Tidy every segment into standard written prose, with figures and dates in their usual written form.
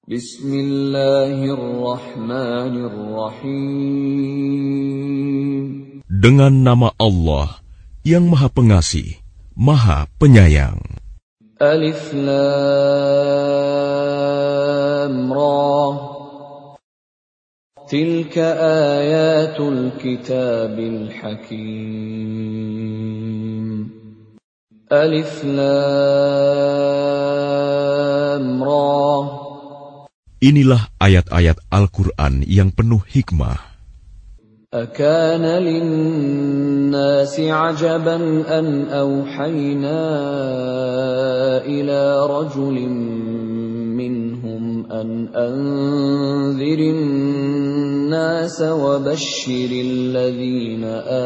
Bismillahirrahmanirrahim. Dengan nama Allah yang Maha Pengasih, Maha Penyayang. Alif Lam Ra. Tilka ayatul kitabil hakim. Alif Lam Ra. Inilah ayat-ayat Al-Quran yang penuh hikmah. أكان للناس عجبا أن أوحينا إلى رجل منهم أن أنذر الناس وبشر الذين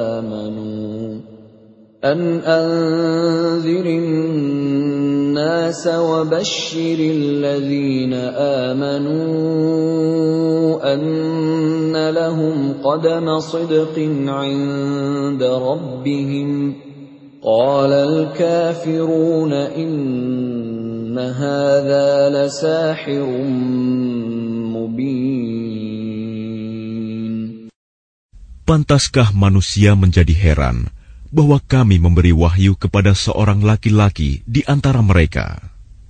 آمنوا أن لهم قدم صدق عند ربهم قال الكافرون إن هذا لساحر مبين. Pantaskah manusia menjadi heran bahwa kami memberi wahyu kepada seorang laki-laki di antara mereka?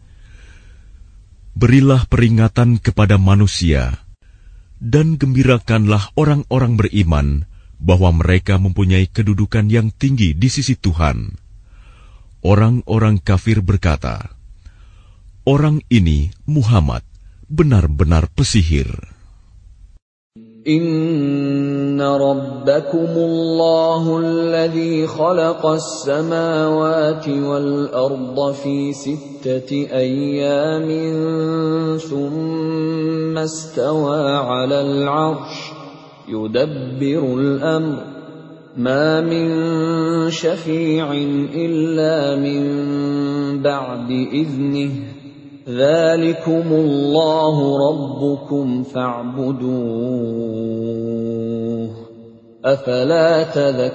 Berilah peringatan kepada manusia, dan gembirakanlah orang-orang beriman bahwa mereka mempunyai kedudukan yang tinggi di sisi Tuhan. Orang-orang kafir berkata, orang ini Muhammad benar-benar pesihir. Inna rabbakumullahu alladhi khalaqas samawati wal arda fi sittati ayyamin thumma istawa 'alal 'arsy yudabbirul amr ma min syafi'in illa min ba'di idhnihi Dzalikumullahu rabbukum fa'buduh. Afala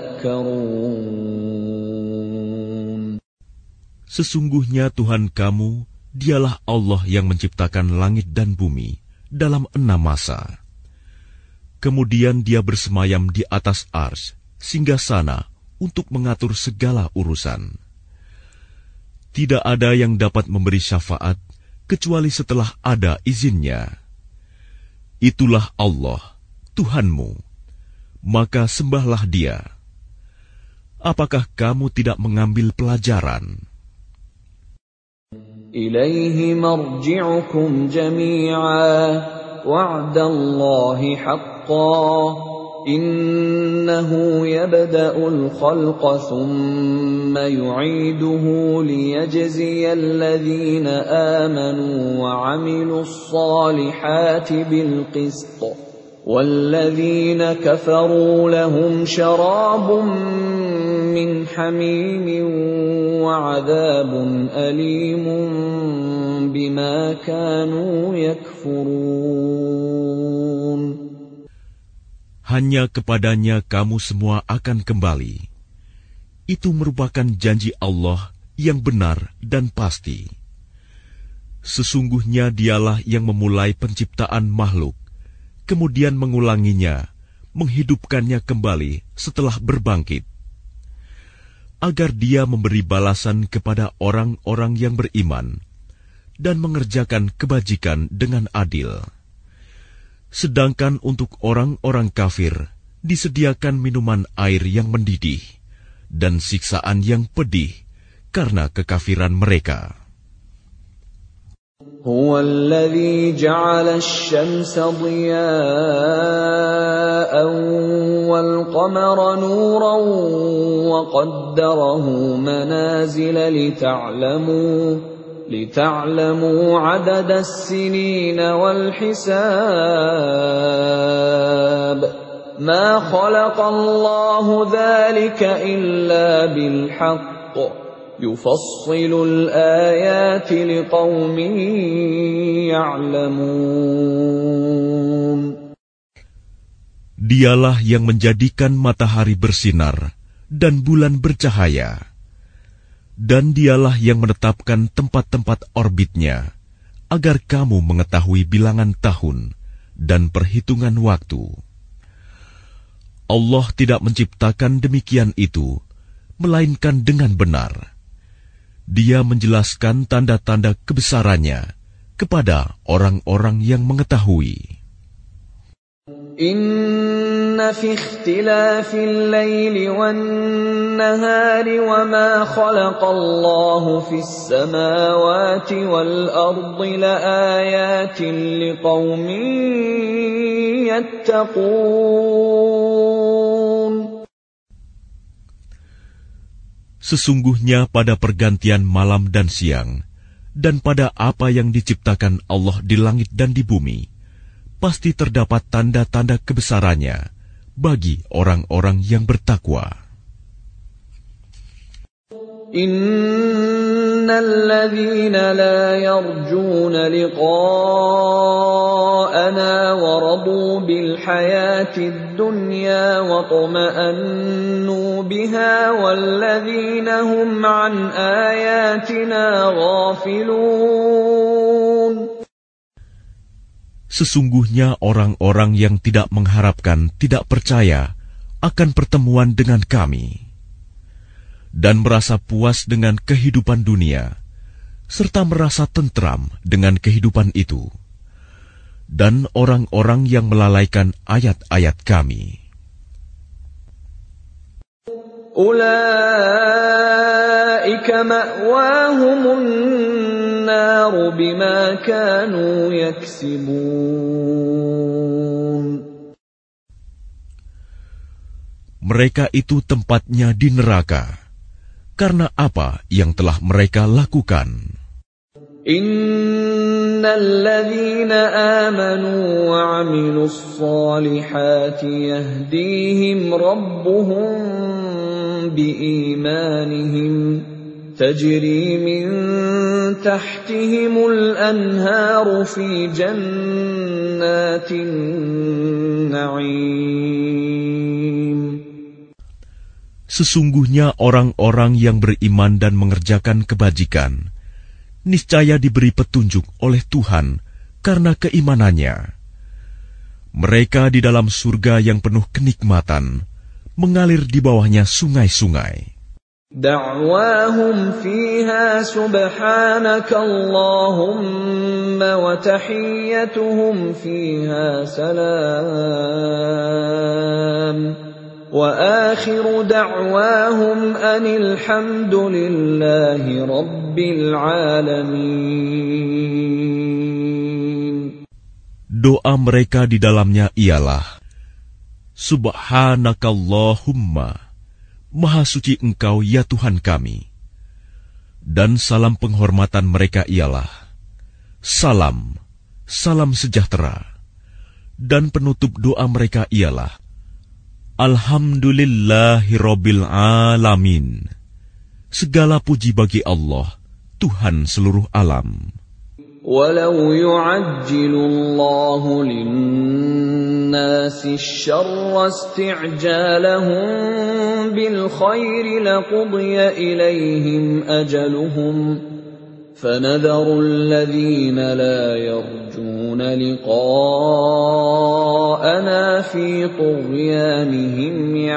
tadhakkarun. Sesungguhnya Tuhan kamu, dialah Allah yang menciptakan langit dan bumi dalam 6 masa. Kemudian dia bersemayam di atas arsy, singgasana untuk mengatur segala urusan. Tidak ada yang dapat memberi syafaat kecuali setelah ada izinnya. Itulah Allah, Tuhanmu, maka sembahlah Dia. Apakah kamu tidak mengambil pelajaran? Ilaihi marji'ukum jami'a wa'dallahi haqqan innahu yabda'ul khalqa thumma yu'iduhu liyajziyal ladhina amanu wa 'amilus salihati bil qist walladhina kafaru lahum sharabun min hamimin wa 'adhabun alimun bima kanu yakfurun. Hanya kepadanya kamu semua akan kembali. Itu merupakan janji Allah yang benar dan pasti. Sesungguhnya Dialah yang memulai penciptaan makhluk, kemudian mengulanginya, menghidupkannya kembali setelah berbangkit, agar Dia memberi balasan kepada orang-orang yang beriman dan mengerjakan kebajikan dengan adil. Sedangkan untuk orang-orang kafir disediakan minuman air yang mendidih dan siksaan yang pedih karena kekafiran mereka. Huwa alladhi ja'ala asy-syamsa diya'an wal qamara nuran wa qaddarahu manazila لتعلموا عدد السنين والحساب ما خلق الله ذلك إلا بالحق يفصل الآيات لقوم يعلمون. Dialah yang menjadikan matahari bersinar dan bulan bercahaya. Dan Dialah yang menetapkan tempat-tempat orbitnya agar kamu mengetahui bilangan tahun dan perhitungan waktu. Allah tidak menciptakan demikian itu, melainkan dengan benar. Dia menjelaskan tanda-tanda kebesarannya kepada orang-orang yang mengetahui. Inna fi ikhtilafil laili wan nahari wa ma khalaqallahu fis samawati wal ardi laayatin liqaumin yattaqun. Sesungguhnya pada pergantian malam dan siang, dan pada apa yang diciptakan Allah di langit dan di bumi, pasti terdapat tanda-tanda kebesarannya bagi orang-orang yang bertakwa. Innal ladzina la yarjuna liqa'ana wa radu bil hayatid dunya wa tuma'annu biha wal ladzina hum an ayatina ghafilun. Sesungguhnya orang-orang yang tidak mengharapkan, tidak percaya akan pertemuan dengan kami, dan merasa puas dengan kehidupan dunia, serta merasa tentram dengan kehidupan itu, dan orang-orang yang melalaikan ayat-ayat kami. Ulaika ma'wahumun naru bima kanu yaksibun. Mereka itu tempatnya di neraka, karena apa yang telah mereka lakukan. Innal ladzina amanu wa 'amilus salihati yahdihim rabbuhum biimanihim tajri min tahtihimul anharu fi jannatin na'im. Sesungguhnya orang-orang yang beriman dan mengerjakan kebajikan, niscaya diberi petunjuk oleh Tuhan karena keimanannya. Mereka di dalam surga yang penuh kenikmatan, mengalir di bawahnya sungai-sungai. Da'wahum fiha subhanaka Allahumma wa tahiyyatuhum fiha salam. Wa akhiru da'wahum anil hamdulillahi rabbil alamin. Doa mereka di dalamnya ialah, Subhanakallahumma, Maha suci Engkau ya Tuhan kami. Dan salam penghormatan mereka ialah, Salam, salam sejahtera. Dan penutup doa mereka ialah, Alhamdulillahirabbil alamin. Segala puji bagi Allah, Tuhan seluruh alam. Walau yu'ajjilu Allahu lin-nasi asy-syarra isti'jalahum bil khairi laqudiya ilaihim ajaluhum fanadharu alladhina la yarjuna liqa'ana fi tughyanihim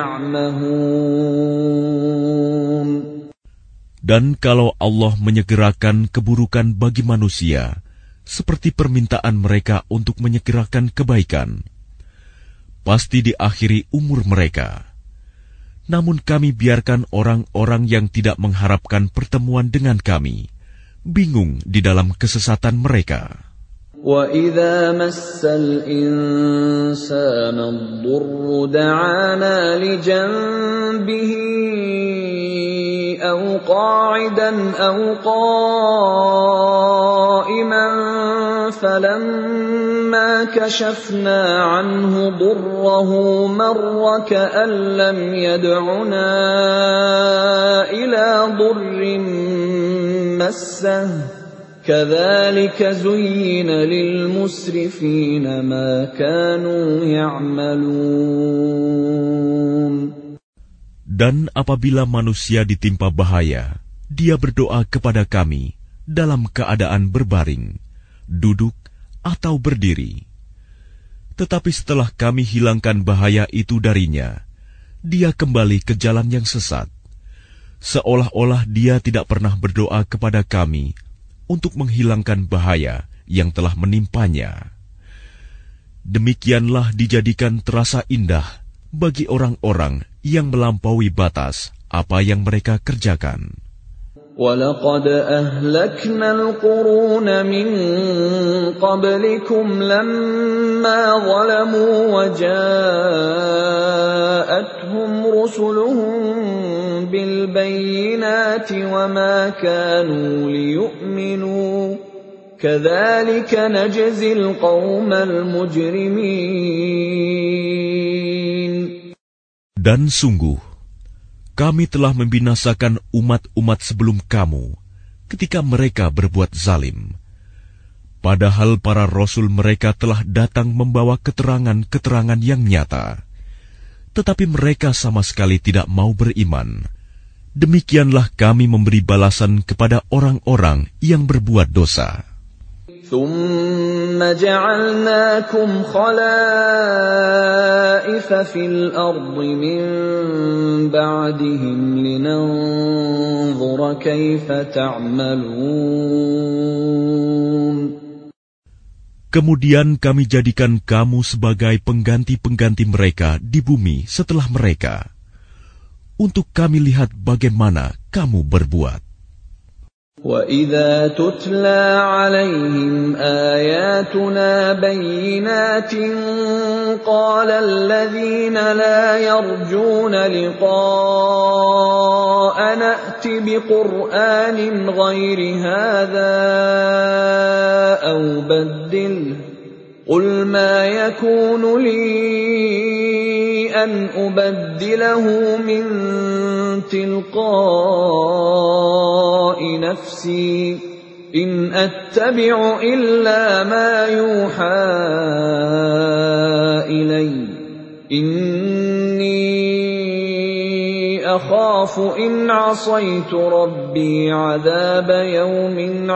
ya'mahun. Dan kalau Allah menyegerakan keburukan bagi manusia, seperti permintaan mereka untuk menyegerakan kebaikan, pasti diakhiri umur mereka. Namun kami biarkan orang-orang yang tidak mengharapkan pertemuan dengan kami, bingung di dalam kesesatan mereka. وَإِذَا مَسَّ الْإِنسَانَ الضُّرُّ دَعَانَا لِجَنبِهِ أَوْ قَاعِدًا أَوْ قَائِمًا فَلَمَّا كَشَفْنَا عَنْهُ ضُرَّهُ مَرَّ كَأَن لَّمْ يَدْعُنَا إِلَى ضُرٍّ مَّسَّهُ كَذَلِكَ زُيِّنَ لِلْمُسْرِفِينَ مَا كَانُوا يَعْمَلُونَ. Dan apabila manusia ditimpa bahaya, dia berdoa kepada kami dalam keadaan berbaring, duduk, atau berdiri. Tetapi setelah kami hilangkan bahaya itu darinya, dia kembali ke jalan yang sesat, seolah-olah dia tidak pernah berdoa kepada kami untuk menghilangkan bahaya yang telah menimpanya. Demikianlah dijadikan terasa indah bagi orang-orang yang melampaui batas apa yang mereka kerjakan. وَلَقَدْ أَهْلَكْنَا الْقُرُونَ مِنْ قَبْلِكُمْ لَمَّا ظَلَمُوا وَجَاءَتْهُمْ رُسُلُهُم بِالْبَيِّنَاتِ وَمَا كَانُوا لِيُؤْمِنُوا كَذَلِكَ نَجْزِي الْقَوْمَ الْمُجْرِمِينَ. Dan sungguh, kami telah membinasakan umat-umat sebelum kamu ketika mereka berbuat zalim. Padahal para rasul mereka telah datang membawa keterangan-keterangan yang nyata. Tetapi mereka sama sekali tidak mau beriman. Demikianlah kami memberi balasan kepada orang-orang yang berbuat dosa. ثُمَّ جَعَلْنَاكُمْ خَلَائِفَ فِي الْأَرْضِ مِنْ بَعْدِهِمْ لِنَنْظُرَ كَيْفَ تَعْمَلُونَ. Kemudian kami jadikan kamu sebagai pengganti-pengganti mereka di bumi setelah mereka, untuk kami lihat bagaimana kamu berbuat. وَإِذَا تُتْلَى عَلَيْهِمْ آيَاتُنَا بَيِّنَاتٍ قَالَ الَّذِينَ لَا يَرْجُونَ لِقَاءَنَا ائْتِ بِقُرْآنٍ غَيْرِ هَذَا أَوْ بَدِّلْهُ قُلْ مَا يَكُونُ لِي أَنْ أُبَدِّلَهُ مِنْ تِلْقَاءِ نَفْسِي إِنْ أَتَّبِعُ إِلَّا مَا يُوحَى إِلَيَّ إِنِّي أَخَافُ إِنْ عَصَيْتُ رَبِّي عَذَابَ يَوْمٍ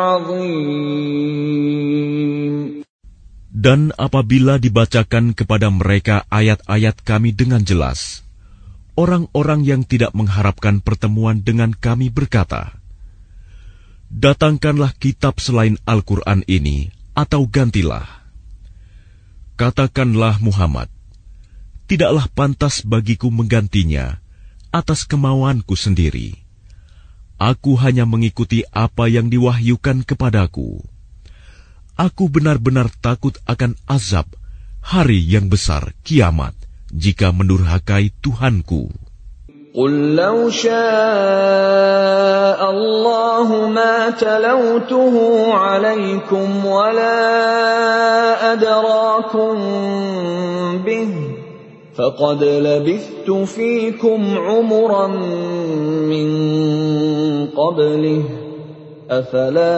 عَظِيمٍ. Dan apabila dibacakan kepada mereka ayat-ayat kami dengan jelas, orang-orang yang tidak mengharapkan pertemuan dengan kami berkata, "Datangkanlah kitab selain Al-Quran ini, atau gantilah." Katakanlah Muhammad, "Tidaklah pantas bagiku menggantinya atas kemauanku sendiri. Aku hanya mengikuti apa yang diwahyukan kepadaku. Aku benar-benar takut akan azab hari yang besar kiamat jika mendurhakai Tuhanku." قُل لَّوْ شَاءَ اللَّهُ مَا تَلَوْتُهُ عَلَيْكُمْ وَلَا أَدْرَاكُمْ بِهِ فَقَدْ لَبِثْتُ فِيكُمْ عُمُرًا مِّن قَبْلِهِ أَفَلَا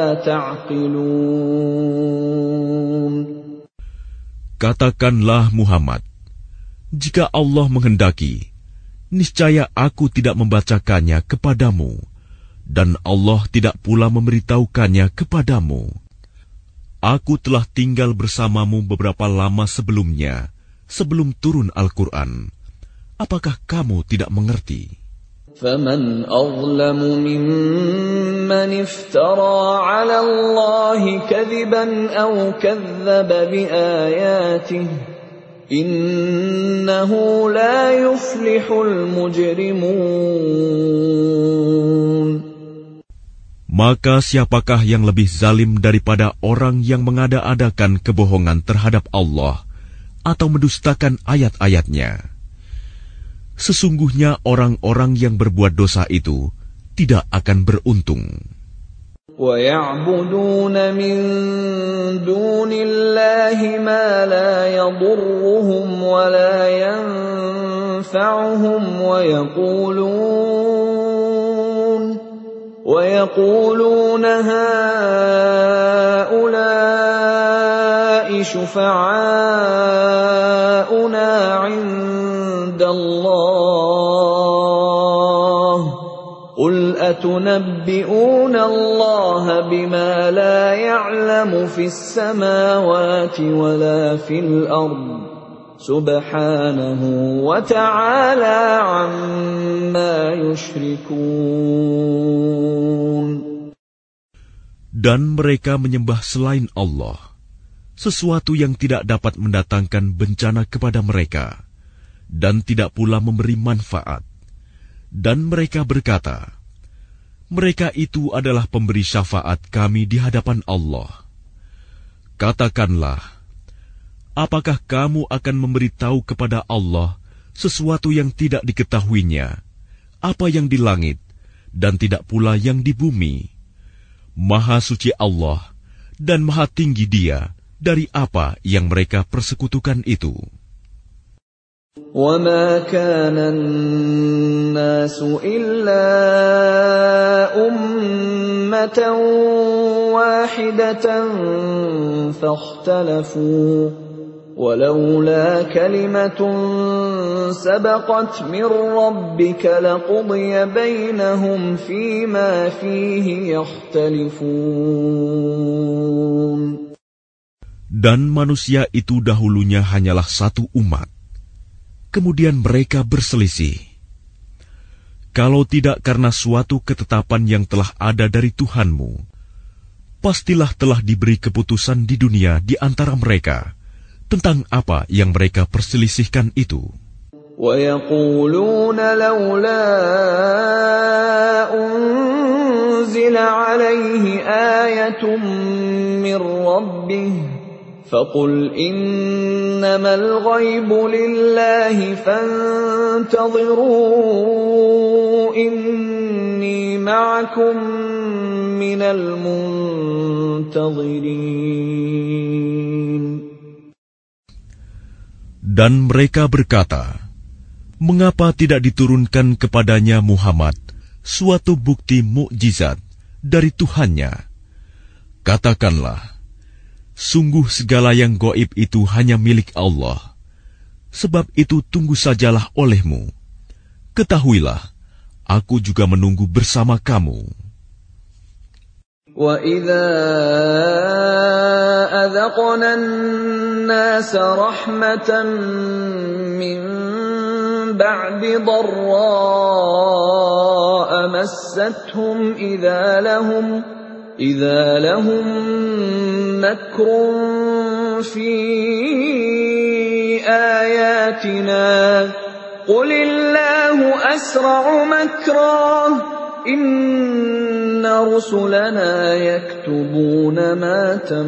تَعْقِلُونَ. Katakanlah Muhammad, jika Allah menghendaki, niscaya aku tidak membacakannya kepadamu, dan Allah tidak pula memberitahukannya kepadamu. Aku telah tinggal bersamamu beberapa lama sebelumnya, sebelum turun Al-Quran. Apakah kamu tidak mengerti? فَمَنْ أَظْلَمُ مِمَّنِ افْتَرَى عَلَى اللَّهِ كَذِبًا أَوْ كَذَّبَ بِآيَاتِهِ إِنَّهُ لَا يُفْلِحُ الْمُجْرِمُونَ. Maka siapakah yang lebih zalim daripada orang yang mengada-adakan kebohongan terhadap Allah atau mendustakan ayat-ayatnya? Sesungguhnya orang-orang yang berbuat dosa itu tidak akan beruntung. وَيَعْبُدُونَ مِن دُونِ اللَّهِ مَا لَا يَضُرُّهُمْ وَلَا يَنفَعُهُمْ وَيَقُولُونَ هَٰؤُلَاءِ شُفَعَاؤُنَا عِندَ اللَّهِ قُلْ أتنبئون الله بما لا يعلم في السماوات ولا في الأرض سبحانه وتعالى عما يشركون. Dan mereka menyembah selain Allah sesuatu yang tidak dapat mendatangkan bencana kepada mereka dan tidak pula memberi manfaat. Dan mereka berkata, mereka itu adalah pemberi syafaat kami di hadapan Allah. Katakanlah, apakah kamu akan memberitahu kepada Allah sesuatu yang tidak diketahuinya, apa yang di langit dan tidak pula yang di bumi? Maha suci Allah dan maha tinggi Dia dari apa yang mereka persekutukan itu. وَمَا كَانَ النَّاسُ إِلَّا أُمَّةً وَاحِدَةً فَاخْتَلَفُوا وَلَوْلَا كَلِمَةٌ سَبَقَتْ مِنْ رَبِّكَ لَقُضِيَ بَيْنَهُمْ فِيمَا فِيهِ يَخْتَلِفُونَ. Dan manusia itu dahulunya hanyalah satu umat. Kemudian mereka berselisih. Kalau tidak karena suatu ketetapan yang telah ada dari Tuhanmu, pastilah telah diberi keputusan di dunia di antara mereka tentang apa yang mereka perselisihkan itu. وَيَقُولُونَ لَوْلَا أُنْزِلَ عَلَيْهِ آيَةٌ مِّن رَّبِّهِ فَقُلْ إِنَّمَا الْغَيْبُ لِلَّهِ فَانْتَظِرُوا إِنِّي مَعَكُمْ مِنَ الْمُنْتَظِرِينَ. Dan mereka berkata, mengapa tidak diturunkan kepadanya Muhammad suatu bukti mukjizat dari Tuhannya? Katakanlah, sungguh segala yang gaib itu hanya milik Allah. Sebab itu tunggu sajalah olehmu. Ketahuilah, aku juga menunggu bersama kamu. وَإِذَا أَذَقْنَا النَّاسَ رَحْمَةً مِّن بَعْدِ ضَرَّاءَ مَسَّتْهُمْ إِذَا لَهُمْ مَكْرٌ فِي آيَاتِنَا قُلِ اللَّهُ أَسْرَعُ مَكْرًا إِنَّ رُسُلَنَا يَكْتُبُونَ مَا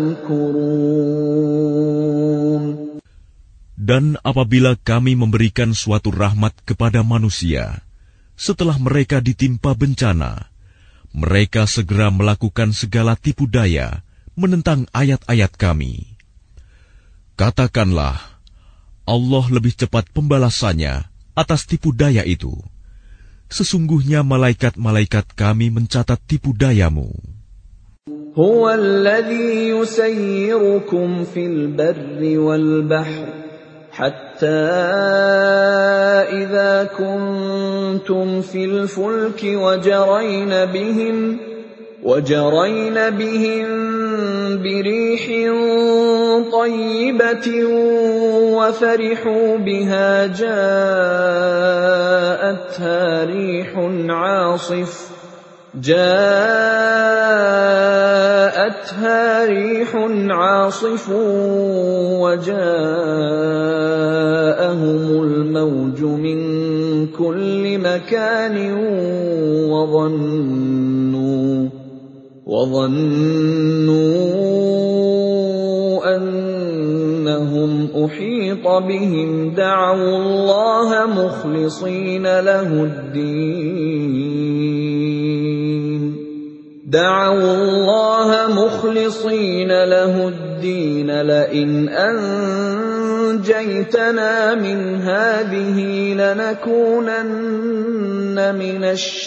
تَمْكُرُونَ. Dan apabila kami memberikan suatu rahmat kepada manusia, setelah mereka ditimpa bencana, mereka segera melakukan segala tipu daya menentang ayat-ayat kami. Katakanlah, Allah lebih cepat pembalasannya atas tipu daya itu. Sesungguhnya malaikat-malaikat kami mencatat tipu dayamu. Huwa alladhi yusayyirukum fil barri wal bahri hatta idza kuntum fil fulki wajarayna bihim birīḥin طَيِّبَةٍ وَفَرِحُوا بِهَا جَاءَتْهَا رِيحٌ عَاصِفٌ وَجَاءَهُمُ الْمَوْجُ مِنْ كُلِّ مَكَانٍ وَظَنُّوا أَنَّهُمْ أُحِيطَ بِهِمْ دَعَوُا اللَّهَ مُخْلِصِينَ لَهُ الدِّينَ لَئِنْ أَنْجَيْتَنَا مِنْ هَذِهِ لَنَكُونَنَّ مِنَ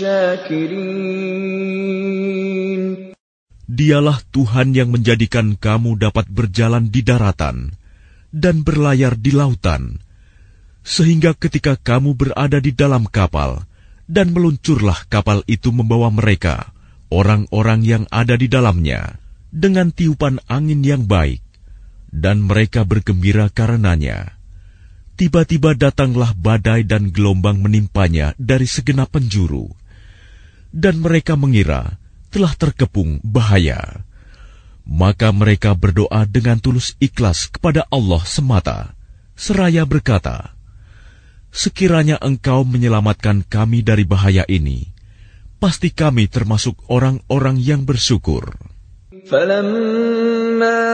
الشَّاكِرِينَ. Dialah Tuhan yang menjadikan kamu dapat berjalan di daratan dan berlayar di lautan, sehingga ketika kamu berada di dalam kapal dan meluncurlah kapal itu membawa mereka, orang-orang yang ada di dalamnya, dengan tiupan angin yang baik, dan mereka bergembira karenanya. Tiba-tiba datanglah badai dan gelombang menimpanya dari segenap penjuru, dan mereka mengira telah terkepung bahaya. Maka mereka berdoa dengan tulus ikhlas kepada Allah semata, seraya berkata, "Sekiranya Engkau menyelamatkan kami dari bahaya ini, pasti kami termasuk orang-orang yang bersyukur." فَلَمَّا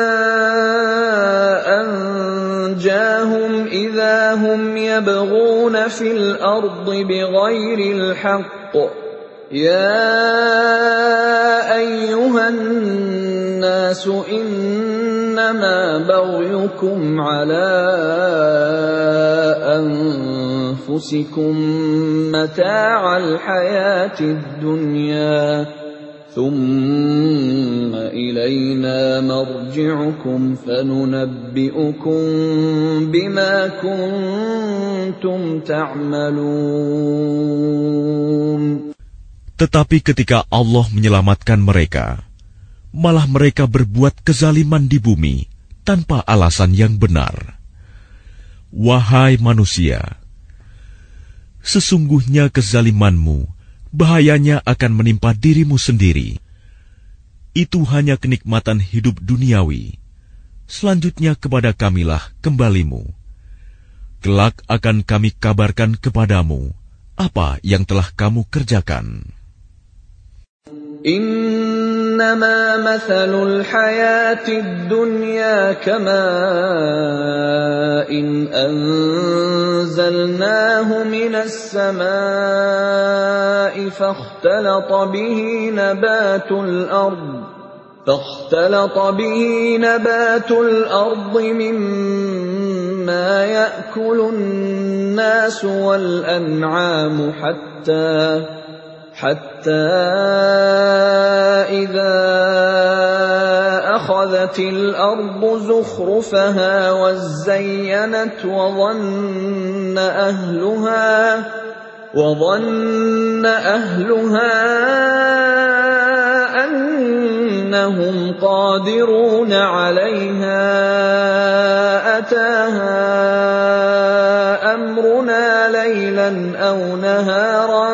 أَنْجَاهُمْ إِذَا هُمْ يَبْغُونَ فِي الْأَرْضِ بِغَيْرِ الْحَقِّ يَا أَيُّهَا النَّاسُ إِنَّمَا بَغْيُكُمْ عَلَى أَنفُسِكُمْ مَتَاعَ الْحَيَاةِ الدُّنْيَا ثُمَّ إِلَيْنَا مَرْجِعُكُمْ فَنُنَبِّئُكُم بِمَا كُنتُمْ تَعْمَلُونَ. Tetapi ketika Allah menyelamatkan mereka, malah mereka berbuat kezaliman di bumi tanpa alasan yang benar. Wahai manusia, sesungguhnya kezalimanmu bahayanya akan menimpa dirimu sendiri. Itu hanya kenikmatan hidup duniawi. Selanjutnya kepada kamilah kembalimu. Kelak akan kami kabarkan kepadamu apa yang telah kamu kerjakan. إنما مثل الحياة الدنيا كماء أنزلناه من السماء فاختلط به نبات الأرض مما يأكل الناس والأنعام حتى إذا أخذت الأرض زخرفها وزينت وظن أهلها أنهم قادرون عليها أتاها أمرنا ليلا أو نهارا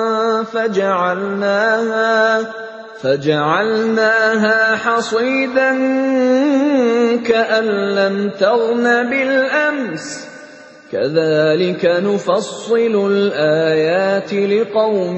فجعلناها حصيدا كأن لم تغن بالأمس كذلك نفصل الآيات لقوم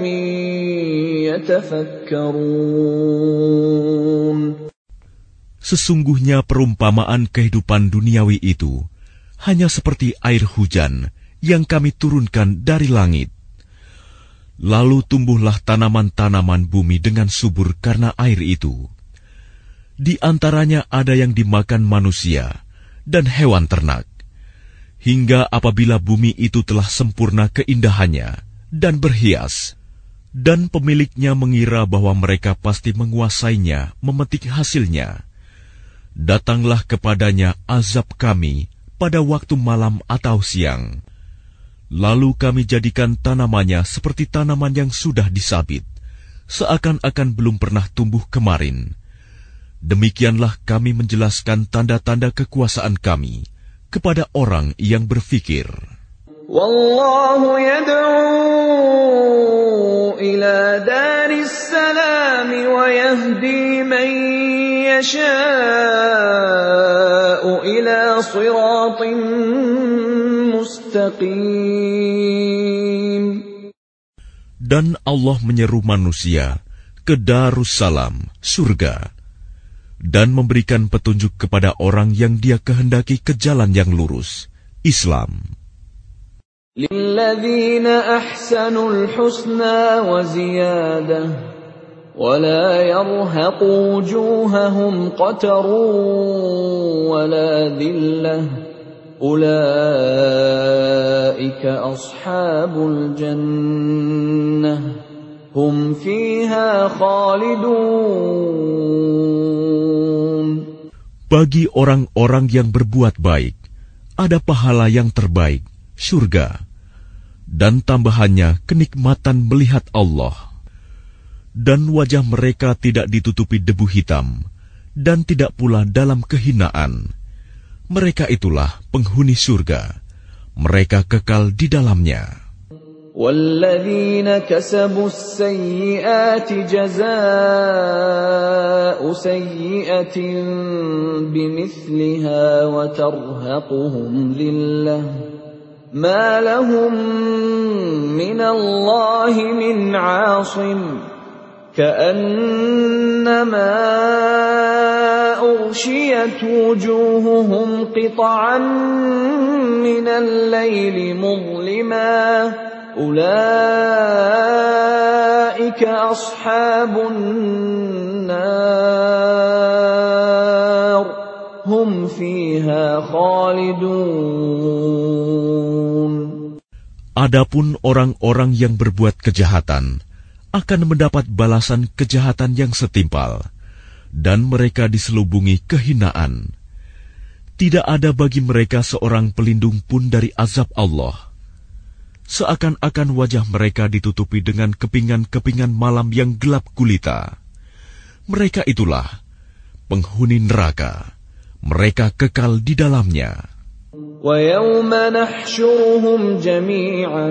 يتفكرون. Sesungguhnya perumpamaan kehidupan duniawi itu hanya seperti air hujan yang kami turunkan dari langit. Lalu tumbuhlah tanaman-tanaman bumi dengan subur karena air itu. Di antaranya ada yang dimakan manusia dan hewan ternak. Hingga apabila bumi itu telah sempurna keindahannya dan berhias, dan pemiliknya mengira bahwa mereka pasti menguasainya, memetik hasilnya, datanglah kepadanya azab kami pada waktu malam atau siang. Lalu kami jadikan tanamannya seperti tanaman yang sudah disabit, seakan-akan belum pernah tumbuh kemarin. Demikianlah kami menjelaskan tanda-tanda kekuasaan kami kepada orang yang berfikir. Wallahu yad'u ila daris salam wa yahdi man yasha'u ila siratin mustaqim. Dan Allah menyeru manusia ke Darussalam, surga, dan memberikan petunjuk kepada orang yang Dia kehendaki ke jalan yang lurus, Islam. Lilladzina ahsanul husna wa ziyadah wa la yarhaqu wujuhahum qatarun wa la dhillah ulaika ashabul jannah hum fiha khalidun. Bagi orang-orang yang berbuat baik, ada pahala yang terbaik, surga. dan tambahannya kenikmatan melihat Allah. Dan wajah mereka tidak ditutupi debu hitam, dan tidak pula dalam kehinaan. Mereka itulah penghuni surga. Mereka kekal di dalamnya. وَالَّذِينَ كَسَبُوا السَّيِّئَاتِ جَزَاءُ سَيِّئَةٍ بِمِثْلِهَا وَتَرْهَقُهُمْ ذِلَّةٌ مَا لَهُم مِّنَ اللَّهِ مِنْ عَاصِمٍ كَأَنَّمَا أُغْشِيَتْ وُجُوهُهُمْ قِطَعًا مِّنَ اللَّيْلِ مُظْلِمًا أُولَئِكَ أَصْحَابُ النَّارِ هُمْ فِيهَا خَالِدُونَ. Adapun orang-orang yang berbuat kejahatan akan mendapat balasan kejahatan yang setimpal, dan mereka diselubungi kehinaan. Tidak ada bagi mereka seorang pelindung pun dari azab Allah. Seakan-akan wajah mereka ditutupi dengan kepingan-kepingan malam yang gelap gulita. Mereka itulah penghuni neraka. Mereka kekal di dalamnya. وَيَوْمَ نَحْشُرُهُمْ جَمِيعًا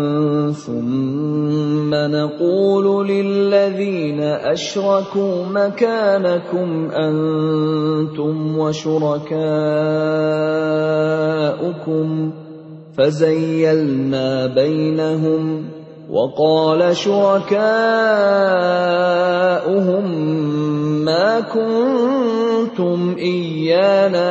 ثُمَّ نَقُولُ لِلَّذِينَ أَشْرَكُوا مَكَانَكُمْ أَنْتُمْ وَشُرَكَاؤُكُمْ فَزَيَّلْنَا بَيْنَهُمْ وَقَالَ شُرَكَاؤُهُمْ مَا كُنْتُمْ إِيَّانَا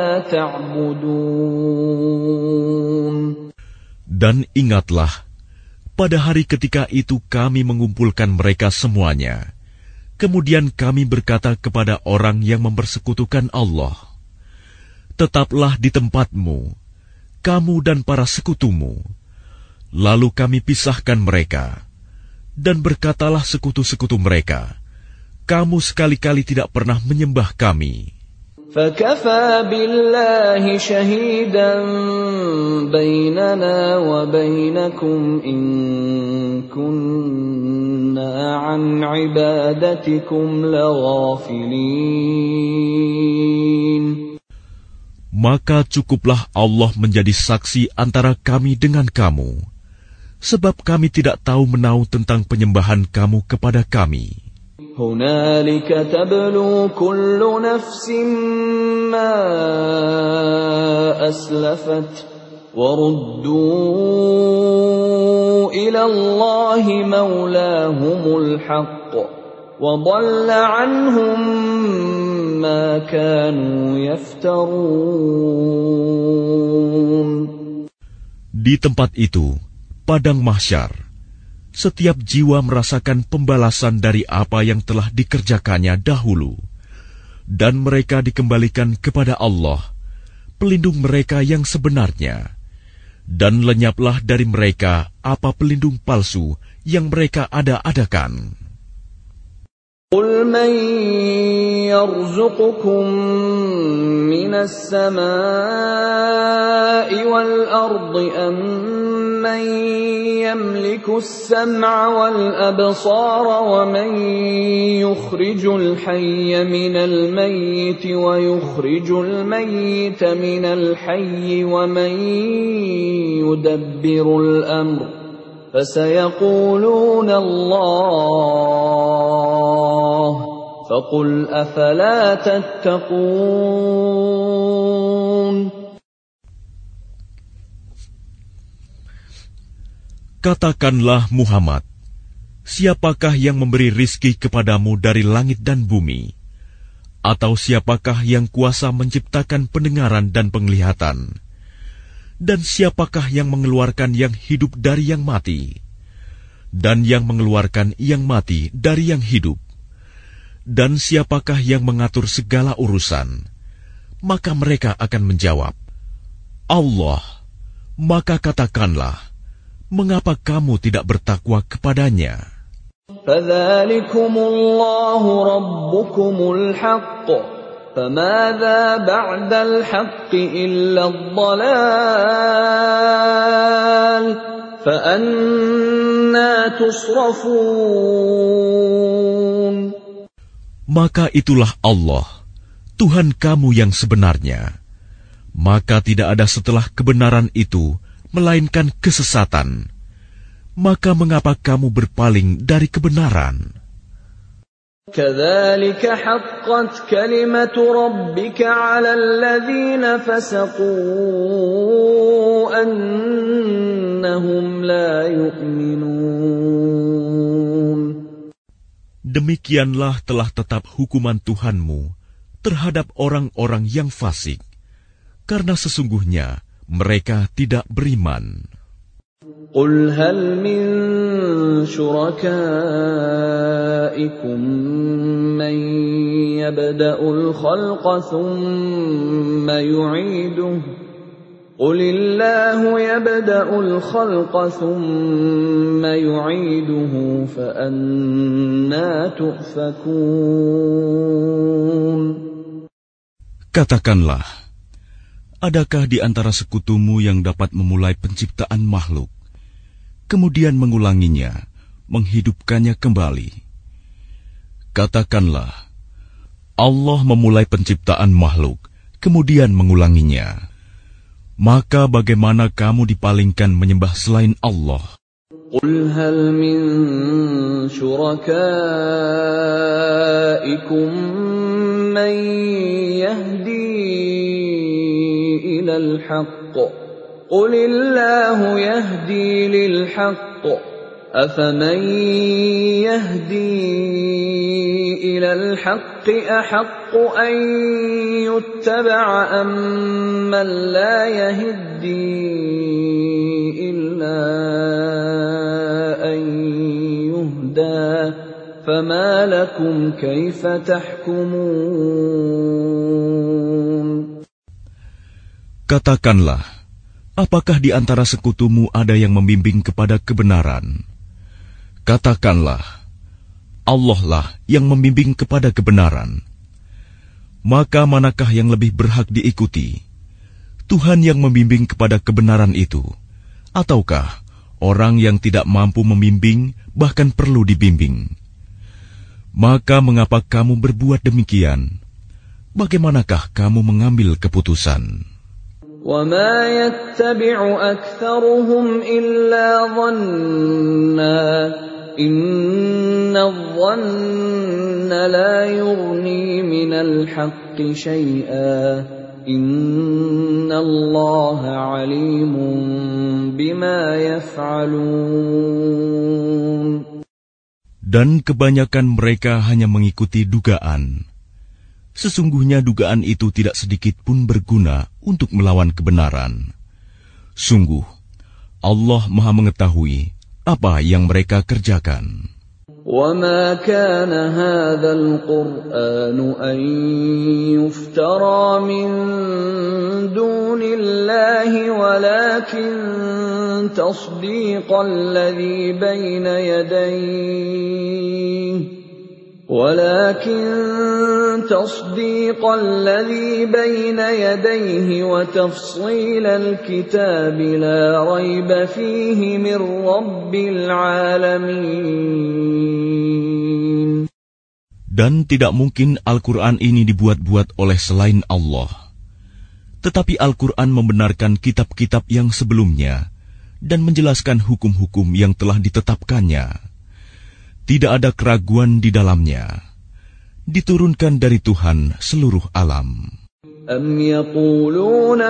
تَعْبُدُونَ. Dan ingatlah, pada hari ketika itu kami mengumpulkan mereka semuanya. Kemudian kami berkata kepada orang yang mempersekutukan Allah, tetaplah di tempatmu, kamu dan para sekutumu. Lalu kami pisahkan mereka, dan berkatalah sekutu-sekutu mereka, kamu sekali-kali tidak pernah menyembah kami. فَكَفَى بِاللَّهِ شَهِيدًا بَيْنَنَا وَبَيْنَكُمْ إِن كُنَّا عَنْ عِبَادَتِكُمْ لَغَافِلِينَ. Maka cukuplah Allah menjadi saksi antara kami dengan kamu, sebab kami tidak tahu menahu tentang penyembahan kamu kepada kami. هُنَالِكَ تَبْلُو كُلُّ نَفْسٍ مَّا أَسْلَفَتْ وَرُدُّوا إِلَى اللَّهِ مَوْلَاهُمُ الْحَقِّ وَضَلَّ عَنْهُم مَّا كَانُوا يَفْتَرُونَ. Di tempat itu, padang mahsyar, setiap jiwa merasakan pembalasan dari apa yang telah dikerjakannya dahulu, dan mereka dikembalikan kepada Allah, pelindung mereka yang sebenarnya, dan lenyaplah dari mereka apa pelindung palsu yang mereka ada-adakan. قُلْ مَنْ يَرْزُقُكُمْ مِنَ السَّمَاءِ وَالْأَرْضِ أَمَّنْ يَمْلِكُ السَّمْعَ وَالْأَبْصَارَ وَمَنْ يُخْرِجُ الْحَيَّ مِنَ الْمَيِّتِ وَيُخْرِجُ الْمَيِّتَ مِنَ الْحَيِّ وَمَنْ يُدَبِّرُ الْأَمْرَ فَسَيَقُولُونَ اللَّهُ فَقُلْ أَفَلَا تَتَّقُونَ. Katakanlah Muhammad, siapakah yang memberi rizki kepadamu dari langit dan bumi? Atau siapakah yang kuasa menciptakan pendengaran dan penglihatan? Dan siapakah yang mengeluarkan yang hidup dari yang mati? Dan yang mengeluarkan yang mati dari yang hidup? Dan siapakah yang mengatur segala urusan? Maka mereka akan menjawab, Allah. Maka katakanlah, mengapa kamu tidak bertakwa kepadanya? فَذَلِكُمُ اللَّهُ رَبُّكُمُ الْحَقُّ فَمَاذَا بَعْدَ الْحَقِّ إِلَّا الضَّلَالُ فأنى تصرفون. Maka itulah Allah, Tuhan kamu yang sebenarnya. Maka tidak ada setelah kebenaran itu, melainkan kesesatan. Maka mengapa kamu berpaling dari kebenaran? كذلك حقت كلمة ربك على الذين فسقوا أنهم لا يؤمنون. Demikianlah telah tetap hukuman Tuhanmu terhadap orang-orang yang fasik, karena sesungguhnya mereka tidak beriman. قل هل من شركائكم من يبدأ الخلق ثم يعيده قل الله يبدأ الخلق ثم يعيده فأنى تؤفكون. Katakanlah, adakah di antara sekutumu yang dapat memulai penciptaan makhluk, kemudian mengulanginya, menghidupkannya kembali? Katakanlah, Allah memulai penciptaan makhluk, kemudian mengulanginya. Maka bagaimana kamu dipalingkan menyembah selain Allah? قل هل من شركائكم من يهدي إلى الحق قل الله يهدي للحق أفمن يهدي إلى الحق أحق أن يتبع أمن لا يهدي إلا أن يهدى فما لكم كيف تحكمون. Katakanlah, apakah di antara sekutumu ada yang membimbing kepada kebenaran? Katakanlah, Allah lah yang membimbing kepada kebenaran. Maka manakah yang lebih berhak diikuti? Tuhan yang membimbing kepada kebenaran itu, ataukah orang yang tidak mampu membimbing bahkan perlu dibimbing? Maka mengapa kamu berbuat demikian? Bagaimanakah kamu mengambil keputusan? وَمَا يَتَّبِعُ أَكْثَرُهُمْ إِلَّا ظَنًّا إِنَّ الظَّنَّ لَا يُغْنِي مِنَ الْحَقِّ شَيْئًا إِنَّ اللَّهَ عَلِيمٌ بِمَا يَفْعَلُونَ. Dan kebanyakan mereka hanya mengikuti dugaan. Sesungguhnya dugaan itu tidak sedikit pun berguna untuk melawan kebenaran. Sungguh, Allah Maha mengetahui apa yang mereka kerjakan. وَمَا كَانَ هَذَا الْقُرْآنُ أَن يُفْتَرَى مِن دُونِ اللَّهِ وَلَكِن تَصْدِيقَ الَّذِي بَيْنَ يَدَيْهِ وَتَفْصِيلَ الْكِتَابِ لَا رَيْبَ فِيهِ مِنْ رَبِّ الْعَالَمِينَ. Dan tidak mungkin Al-Quran ini dibuat-buat oleh selain Allah. Tetapi Al-Quran membenarkan kitab-kitab yang sebelumnya dan menjelaskan hukum-hukum yang telah ditetapkannya. Tidak ada keraguan di dalamnya. Diturunkan dari Tuhan seluruh alam. أَمْ يَقُولُونَ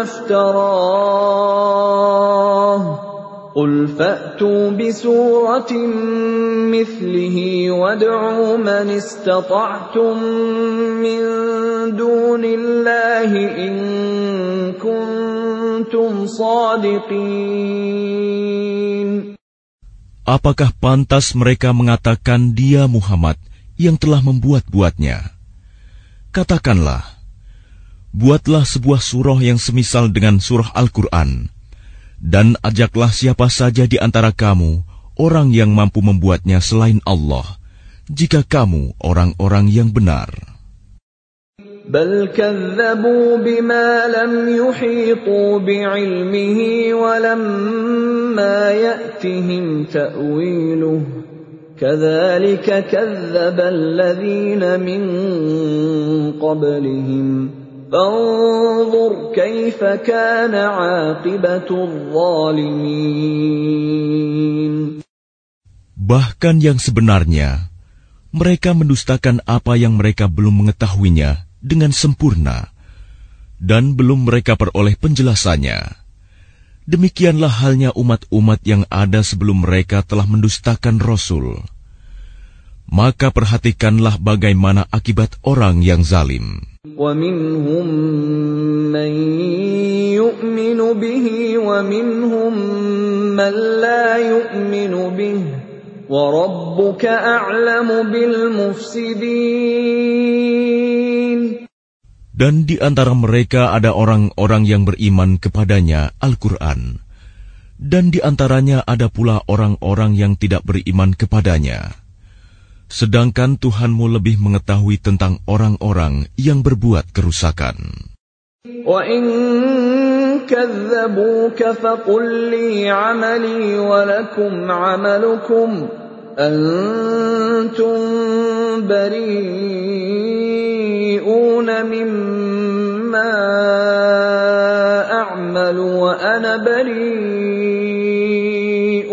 افْتَرَاهُ قُلْ فَأْتُوا بِسُورَةٍ مِثْلِهِ وَادْعُوا مَنِ اسْتَطَعْتُم مِّن دُونِ اللَّهِ إِن كُنتُمْ صَادِقِينَ. Apakah pantas mereka mengatakan dia Muhammad yang telah membuat-buatnya? Katakanlah, buatlah sebuah surah yang semisal dengan surah Al-Quran, dan ajaklah siapa saja di antara kamu, orang yang mampu membuatnya selain Allah, jika kamu orang-orang yang benar. بل كذبوا بما لم يحيطوا بعلمه ولما يأتهم تأويله كذلك كذب الذين من قبلهم فانظر كيف كان عاقبة الظالمين. Bahkan yang sebenarnya, mereka mendustakan apa yang mereka belum mengetahuinya dengan sempurna, dan belum mereka peroleh penjelasannya. Demikianlah halnya umat-umat yang ada sebelum mereka telah mendustakan Rasul. Maka perhatikanlah bagaimana akibat orang yang zalim. وَمِنْهُمْ مَنْ يُؤْمِنُ بِهِ وَمِنْهُمْ مَنْ لَا يُؤْمِنُ بِهِ وَرَبُّكَ أَعْلَمُ بِالْمُفْسِدِينَ. Dan di antara mereka ada orang-orang yang beriman kepadanya Al-Quran, dan di antaranya ada pula orang-orang yang tidak beriman kepadanya. Sedangkan Tuhanmu lebih mengetahui tentang orang-orang yang berbuat kerusakan. وَإِن كَذَّبُوكَ فَقُلْ لِي عَمَلِي وَلَكُمْ عَمَلُكُمْ أَنْتُمْ بَرِيئُونَ مِمَّا أَعْمَلُ وَأَنَا بَرِيءٌ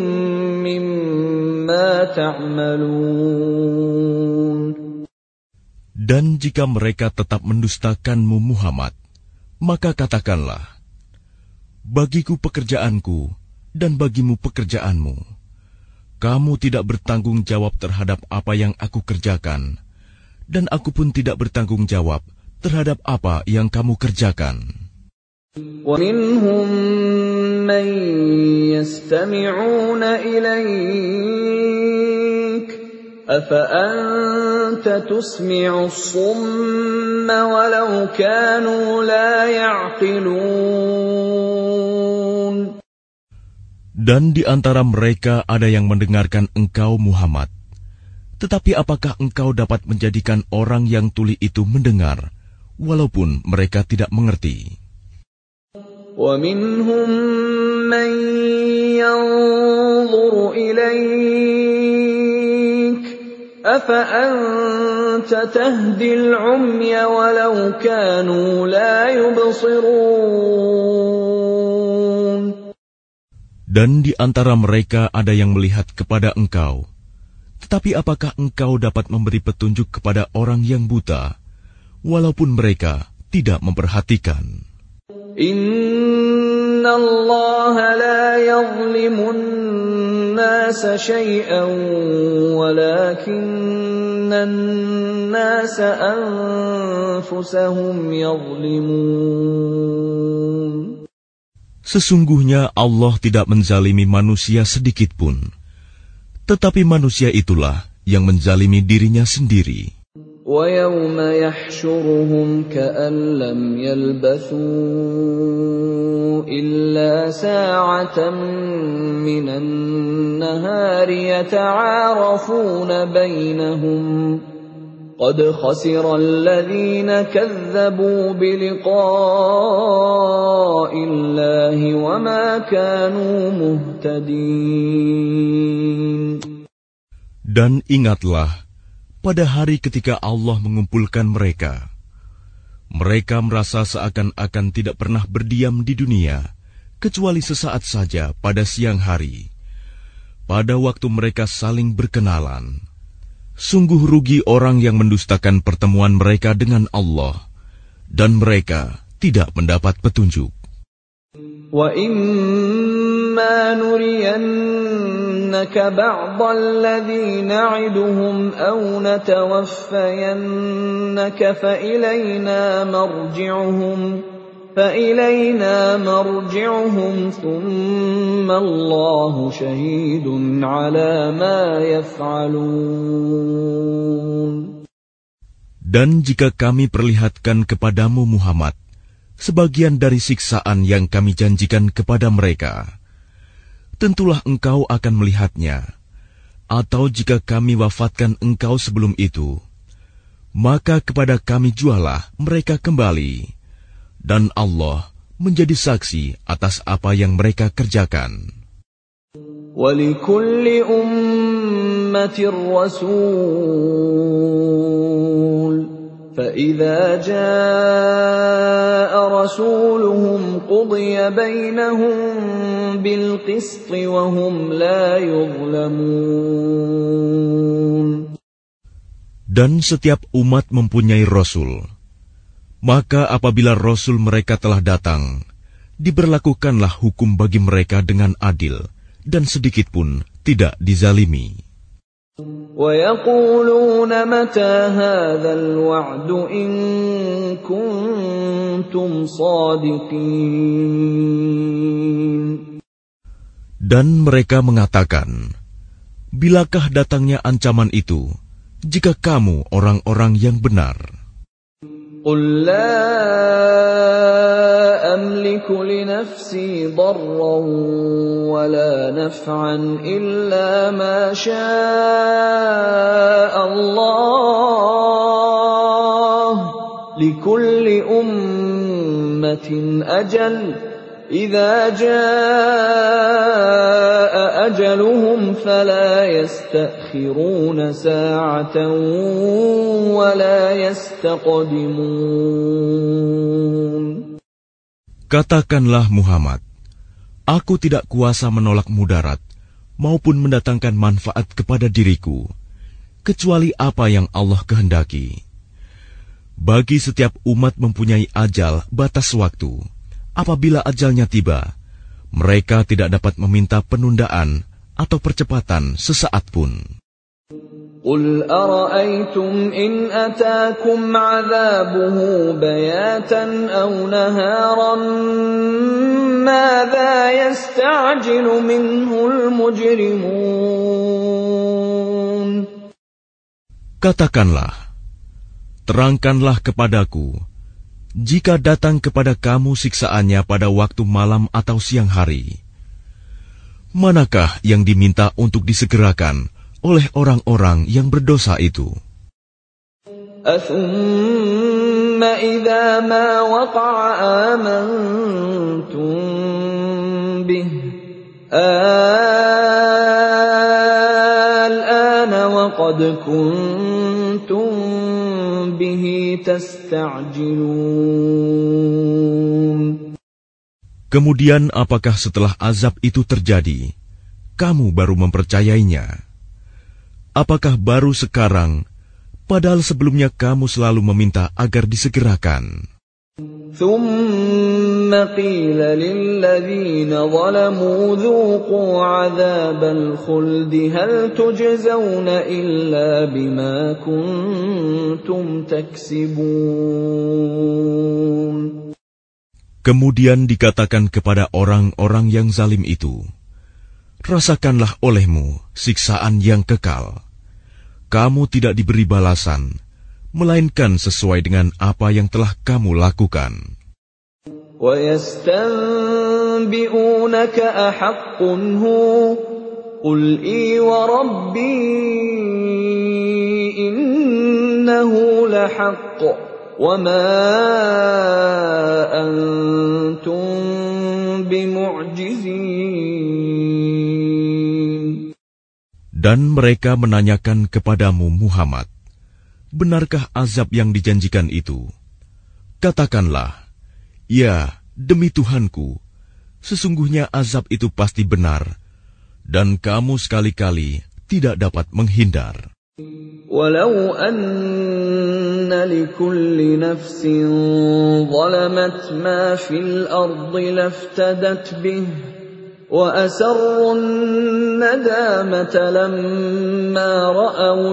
مِّمَّا تَعْمَلُونَ. Dan jika mereka tetap mendustakanmu Muhammad, maka katakanlah, bagiku pekerjaanku dan bagimu pekerjaanmu. Kamu tidak bertanggung jawab terhadap apa yang aku kerjakan, dan aku pun tidak bertanggung jawab terhadap apa yang kamu kerjakan. وَمِنْهُمْ مَنْ يَسْتَمِعُونَ إِلَيْكَ أَفَأَنْتَ تُسْمِعُ الصُّمَّ وَلَوْ كَانُوا لَا يَعْقِلُونَ. Dan di antara mereka ada yang mendengarkan engkau Muhammad. Tetapi apakah engkau dapat menjadikan orang yang tuli itu mendengar, walaupun mereka tidak mengerti? وَمِنْهُمْ مَنْ يَنْظُرُ إِلَيْكَ أَفَأَنْتَ تَهْدِي الْعُمْيَ وَلَوْ كَانُوا لَا يُبْصِرُونَ. Dan di antara mereka ada yang melihat kepada engkau. Tetapi apakah engkau dapat memberi petunjuk kepada orang yang buta, walaupun mereka tidak memperhatikan? Inna Allah la yazlimun nasa syai'an walakinna nasa anfusahum yazlimun. Sesungguhnya Allah tidak menzalimi manusia sedikit pun, tetapi manusia itulah yang menzalimi dirinya sendiri. وَيَوْمَ يَحْشُرُهُمْ كَأَنْ لَمْ يَلْبَثُوا إِلَّا سَاعَةً مِنَ النَّهَارِ يَتَعَارَفُونَ بَيْنَهُمْ قَدْ خَسِرَ الَّذِينَ كَذَّبُوا بِلِقَاءِ اللَّهِ وَمَا كَانُوا مُهْتَدِينَ. Dan ingatlah, pada hari ketika Allah mengumpulkan mereka, mereka merasa seakan-akan tidak pernah berdiam di dunia, kecuali sesaat saja pada siang hari, pada waktu mereka saling berkenalan. Sungguh rugi orang yang mendustakan pertemuan mereka dengan Allah, dan mereka tidak mendapat petunjuk. وَإِمَّا نُرِيَنَّكَ بَعْضَ الَّذِي نَعِدُهُمْ أَوْ نَتَوَفَّيَنَّكَ فَإِلَيْنَا مَرْجِعُهُمْ ثُمَّ اللَّهُ شَهِيدٌ عَلَى مَا يَفْعَلُونَ. Dan jika kami perlihatkan kepadamu Muhammad sebagian dari siksaan yang kami janjikan kepada mereka, tentulah engkau akan melihatnya. Atau jika kami wafatkan engkau sebelum itu, maka kepada kami jualah mereka kembali, dan Allah menjadi saksi atas apa yang mereka kerjakan. وَلِكُلِّ أُمَّةٍ رَسُولٌ فَإِذَا جَاءَ رَسُولُهُمْ قُضِيَ بَيْنَهُم بِالْقِسْطِ وَهُمْ لَا يُظْلَمُونَ. Dan setiap umat mempunyai Rasul. Maka apabila Rasul mereka telah datang, diberlakukanlah hukum bagi mereka dengan adil, dan sedikit pun tidak dizalimi. وَيَقُولُونَ مَتَى هَذَا الْوَعْدُ إِن كُنتُمْ صَادِقِينَ. Dan mereka mengatakan, bilakah datangnya ancaman itu, jika kamu orang-orang yang benar? قُل لَّا أَمْلِكُ لِنَفْسِي ضَرًّا وَلَا نَفْعًا إِلَّا مَا شَاءَ اللَّهُ لِكُلِّ أُمَّةٍ أَجَلٌ إِذَا جَاءَ أَجَلُهُمْ فَلَا يَسْتَأْخِرُونَ سَاعَةً وَلَا يَسْتَقْدِمُونَ. Katakanlah Muhammad, aku tidak kuasa menolak mudarat maupun mendatangkan manfaat kepada diriku, kecuali apa yang Allah kehendaki. Bagi setiap umat mempunyai ajal batas waktu. Apabila ajalnya tiba, mereka tidak dapat meminta penundaan atau percepatan sesaat pun. قُلْ أَرَأَيْتُمْ إِنْ أَتَاكُمْ عَذَابُهُ بَيَاتًا أَوْ نَهَارًا مَاذَا يَسْتَعْجِلُ مِنْهُ الْمُجْرِمُونَ. Katakanlah, terangkanlah kepadaku, jika datang kepada kamu siksaannya pada waktu malam atau siang hari, manakah yang diminta untuk disegerakan oleh orang-orang yang berdosa itu? أَثُمَّ إِذَا مَا وَقَعَ آمَنْتُمْ بِهِ الْآنَ وَقَدْ كُنْتُمْ بِهِ تَسْتَعْجِلُونَ. Kemudian apakah setelah azab itu terjadi, kamu baru mempercayainya? Apakah baru sekarang, padahal sebelumnya kamu selalu meminta agar disegerakan? ثُمَّ قِيلَ لِلَّذِينَ ظَلَمُوا ذُوقُوا عَذَابَ الْخُلْدِ هَلْ تُجْزَوْنَ إِلَّا بِمَا كُنتُمْ تَكْسِبُونَ. Kemudian dikatakan kepada orang-orang yang zalim itu, rasakanlah olehmu siksaan yang kekal. Kamu tidak diberi balasan, melainkan sesuai dengan apa yang telah kamu lakukan. وَيَسْتَنْبِئُونَكَ أَحَقٌّ هُوَ قُلْ إِي وَرَبِّي إِنَّهُ لَحَقٌّ وَمَا أَنْتُمْ بِمُعْجِزِينَ. Dan mereka menanyakan kepadamu Muhammad, benarkah azab yang dijanjikan itu? Katakanlah, ya, demi Tuhanku, sesungguhnya azab itu pasti benar, dan kamu sekali-kali tidak dapat menghindar. وَلَوْ أَنَّ لِكُلِّ نَفْسٍ ظَلَمَتْ مَا فِي الْأَرْضِ لَافْتَدَتْ بِهِ وَأَسَرُّوا النَّدَامَةَ لَمَّا رَأَوُا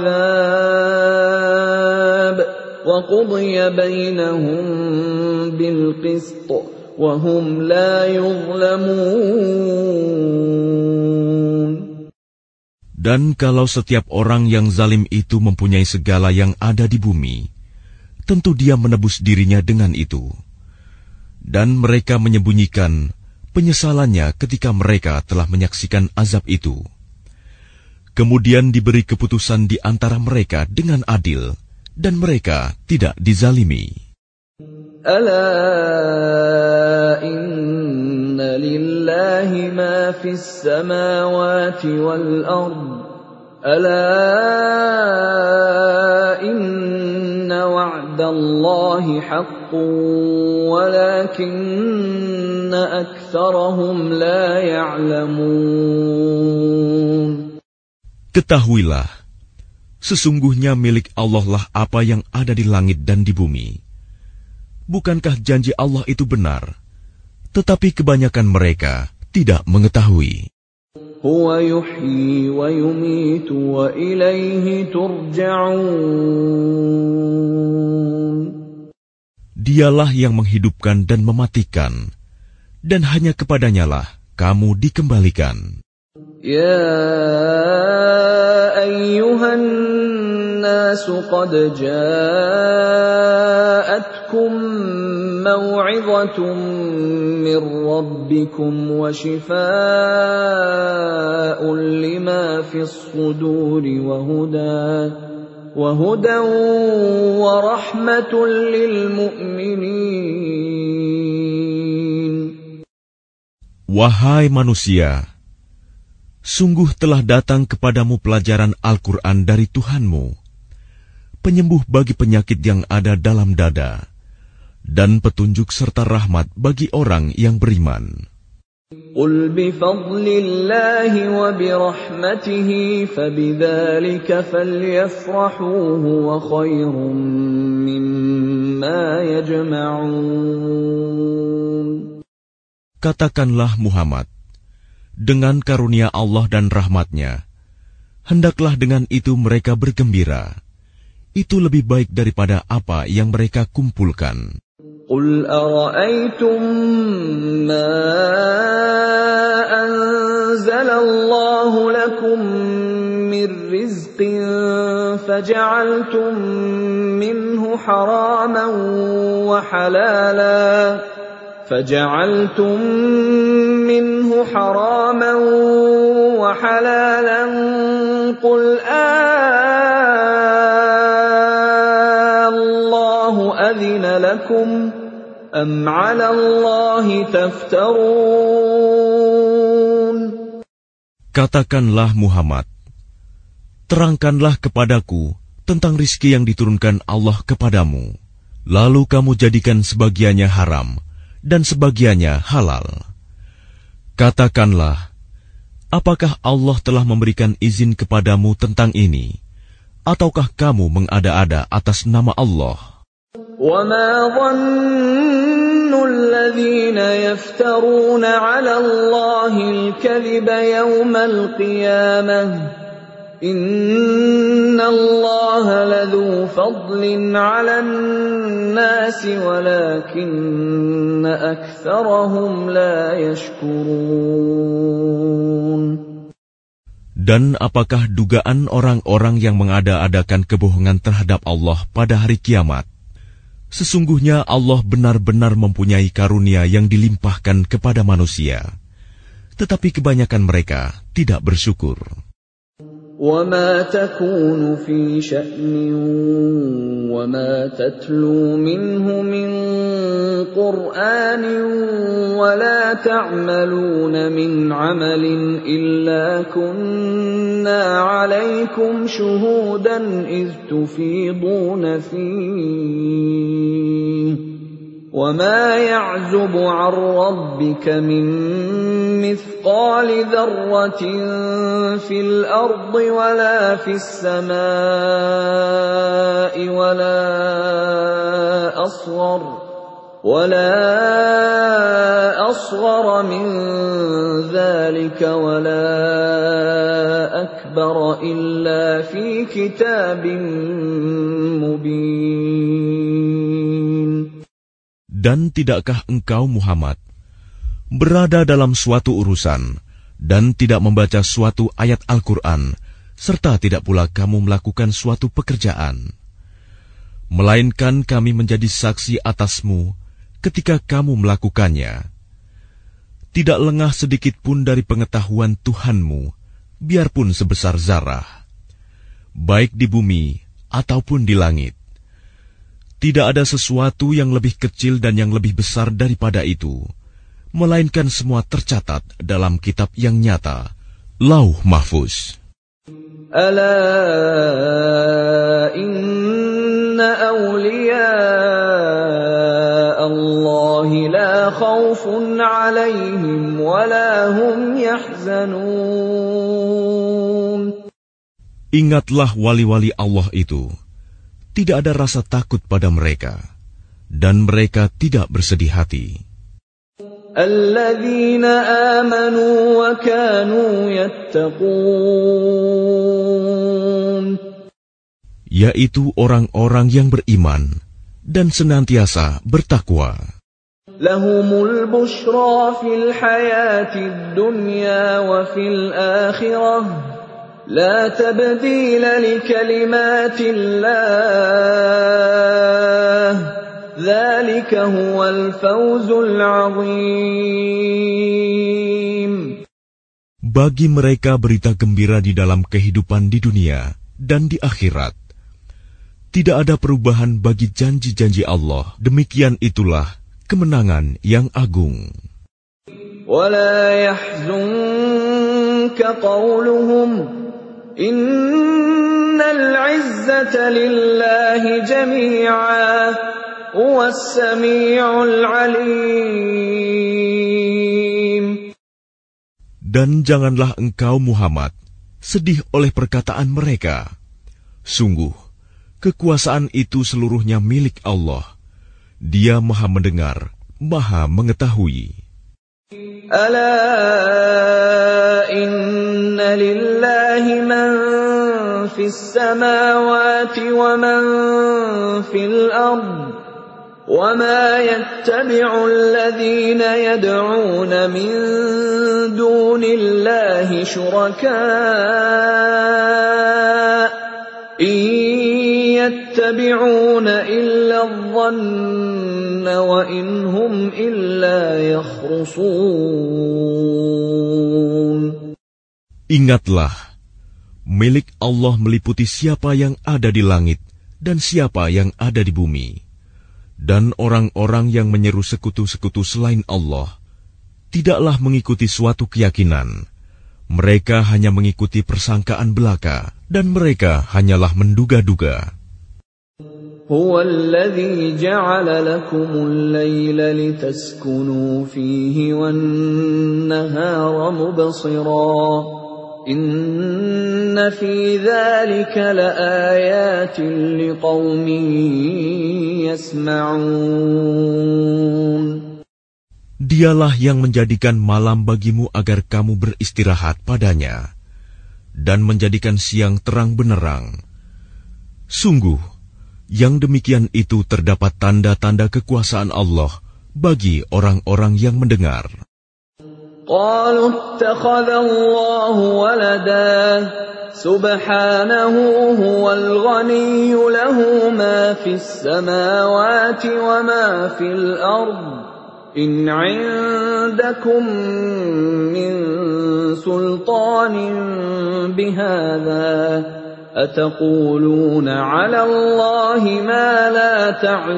الْعَذَابَ وَقُضِيَ بَيْنَهُم بِالْقِسْطِ وَهُمْ لَا يُظْلَمُونَ. Dan kalau setiap orang yang zalim itu mempunyai segala yang ada di bumi, tentu dia menebus dirinya dengan itu. Dan mereka menyembunyikan penyesalannya ketika mereka telah menyaksikan azab itu. Kemudian diberi keputusan di antara mereka dengan adil, dan mereka tidak dizalimi. Ala inna lillahi ma fis samawati wal ard. Ala inna wa'dallahi haqqun walakinna aktsarahum la ya'lamun. Ketahuilah, sesungguhnya milik Allah lah apa yang ada di langit dan di bumi. Bukankah janji Allah itu benar? Tetapi kebanyakan mereka tidak mengetahui. Huwa yuhyi wa yumitu wa ilaihi turja'un. Dialah yang menghidupkan dan mematikan, dan hanya kepadanyalah kamu dikembalikan. Ya ayyuhan nasu qad ja'atkum maw'izatun min rabbikum wa shifaa'un lima fis suduri wa hudan wa rahmatun lil mu'minin. Wahai manusia, sungguh telah datang kepadamu pelajaran Al-Quran dari Tuhanmu, penyembuh bagi penyakit yang ada dalam dada, dan petunjuk serta rahmat bagi orang yang beriman. Qul bifadlillahi wa birahmatihi fabidzalika falyafrahu huwa khairum mimma yajma'un. Katakanlah Muhammad, dengan karunia Allah dan rahmat-Nya, hendaklah dengan itu mereka bergembira. Itu lebih baik daripada apa yang mereka kumpulkan. Qul ara'aytum ma anzalallahu lakum min rizqin faja'altum minhu haraman wa halalan فجعلتم منه حراما وحلالا قل الله أذن لكم أم على الله تفترون. Katakanlah Muhammad, terangkanlah kepadaku tentang rizki yang diturunkan Allah kepadamu, lalu kamu jadikan sebagiannya haram dan sebagiannya halal. Katakanlah, apakah Allah telah memberikan izin kepadamu tentang ini, ataukah kamu mengada-ada atas nama Allah? وَمَا ظَنُّ الَّذِينَ يَفْتَرُونَ عَلَى اللَّهِ الْكَذِبَ يَوْمَ الْقِيَامَةِ إِنَّ اللَّهَ لَذُو فَضْلٍ عَلَى النَّاسِ وَلَكِنَّ أَكْثَرَهُمْ لَا يَشْكُرُونَ. Dan apakah dugaan orang-orang yang mengada-adakan kebohongan terhadap Allah pada hari kiamat? Sesungguhnya Allah benar-benar mempunyai karunia yang dilimpahkan kepada manusia, tetapi kebanyakan mereka tidak bersyukur. وَمَا تَكُونُ فِي شَأْنٍ وَمَا تَتْلُو مِنْهُ مِنْ قُرْآنٍ وَلَا تَعْمَلُونَ مِنْ عَمَلٍ إِلَّا كُنَّا عَلَيْكُمْ شُهُودًا إِذْ تُفِيضُونَ فِيهِ وَمَا يَعْزُبُ عَنْ رَبِّكَ مِنْ مِثْقَالِ ذَرَّةٍ فِي الْأَرْضِ وَلَا فِي السَّمَاءِ وَلَا أَصْغَرَ مِنْ ذَلِكَ وَلَا أَكْبَرَ إِلَّا فِي كِتَابٍ مُبِينٍ. Dan tidakkah engkau Muhammad berada dalam suatu urusan dan tidak membaca suatu ayat Al-Quran, serta tidak pula kamu melakukan suatu pekerjaan, melainkan kami menjadi saksi atasmu ketika kamu melakukannya. Tidak lengah sedikit pun dari pengetahuan Tuhanmu, biarpun sebesar zarah, baik di bumi ataupun di langit. Tidak ada sesuatu yang lebih kecil dan yang lebih besar daripada itu, melainkan semua tercatat dalam kitab yang nyata, Lauh Mahfuz. Ala inna awliya Allah la khawfun alaihim wa la hum yahzanun. Ingatlah wali-wali Allah itu. Tidak ada rasa takut pada mereka, dan mereka tidak bersedih hati. Alladzina amanu wa kanu yattaqun. Yaitu orang-orang yang beriman dan senantiasa bertakwa. Lahumul bushra fil hayatid dunya wa fil akhirah. لا تبديل لكلمات الله ذلك هو الفوز العظيم. Bagi mereka berita gembira di dalam kehidupan di dunia dan di akhirat. Tidak ada perubahan bagi janji-janji Allah. Demikian itulah kemenangan yang agung. ولا يحزنك قولهم Innal izzata lillahi jami'a huwas sami'ul 'alim. Dan janganlah engkau Muhammad sedih oleh perkataan mereka. Sungguh, kekuasaan itu seluruhnya milik Allah. Dia Maha mendengar, Maha mengetahui. Ala inna lillahi man fis samawati wa man fil ard wa ma yattabi'u alladhina yad'una min dunillahi shuraka yattabi'una illa adh-dhanna wa in hum illa yakhrusun. Ingatlah, milik Allah meliputi siapa yang ada di langit dan siapa yang ada di bumi. Dan orang-orang yang menyeru sekutu-sekutu selain Allah tidaklah mengikuti suatu keyakinan. Mereka hanya mengikuti persangkaan belaka, dan mereka hanyalah menduga-duga. هو الذي جعل لكم الليل لتسكنوا فيه والنهار مبصرا إن في ذلك لآيات لقوم يسمعون. Dialah yang menjadikan malam bagimu agar kamu beristirahat padanya, dan menjadikan siang terang benerang. Sungguh, yang demikian itu terdapat tanda-tanda kekuasaan Allah bagi orang-orang yang mendengar. قالوا اتخذ الله ولدا سبحانه هو الغني له ما في السماوات وما في الأرض إن عندكم من سلطان بهذا أتقولون على الله ما لا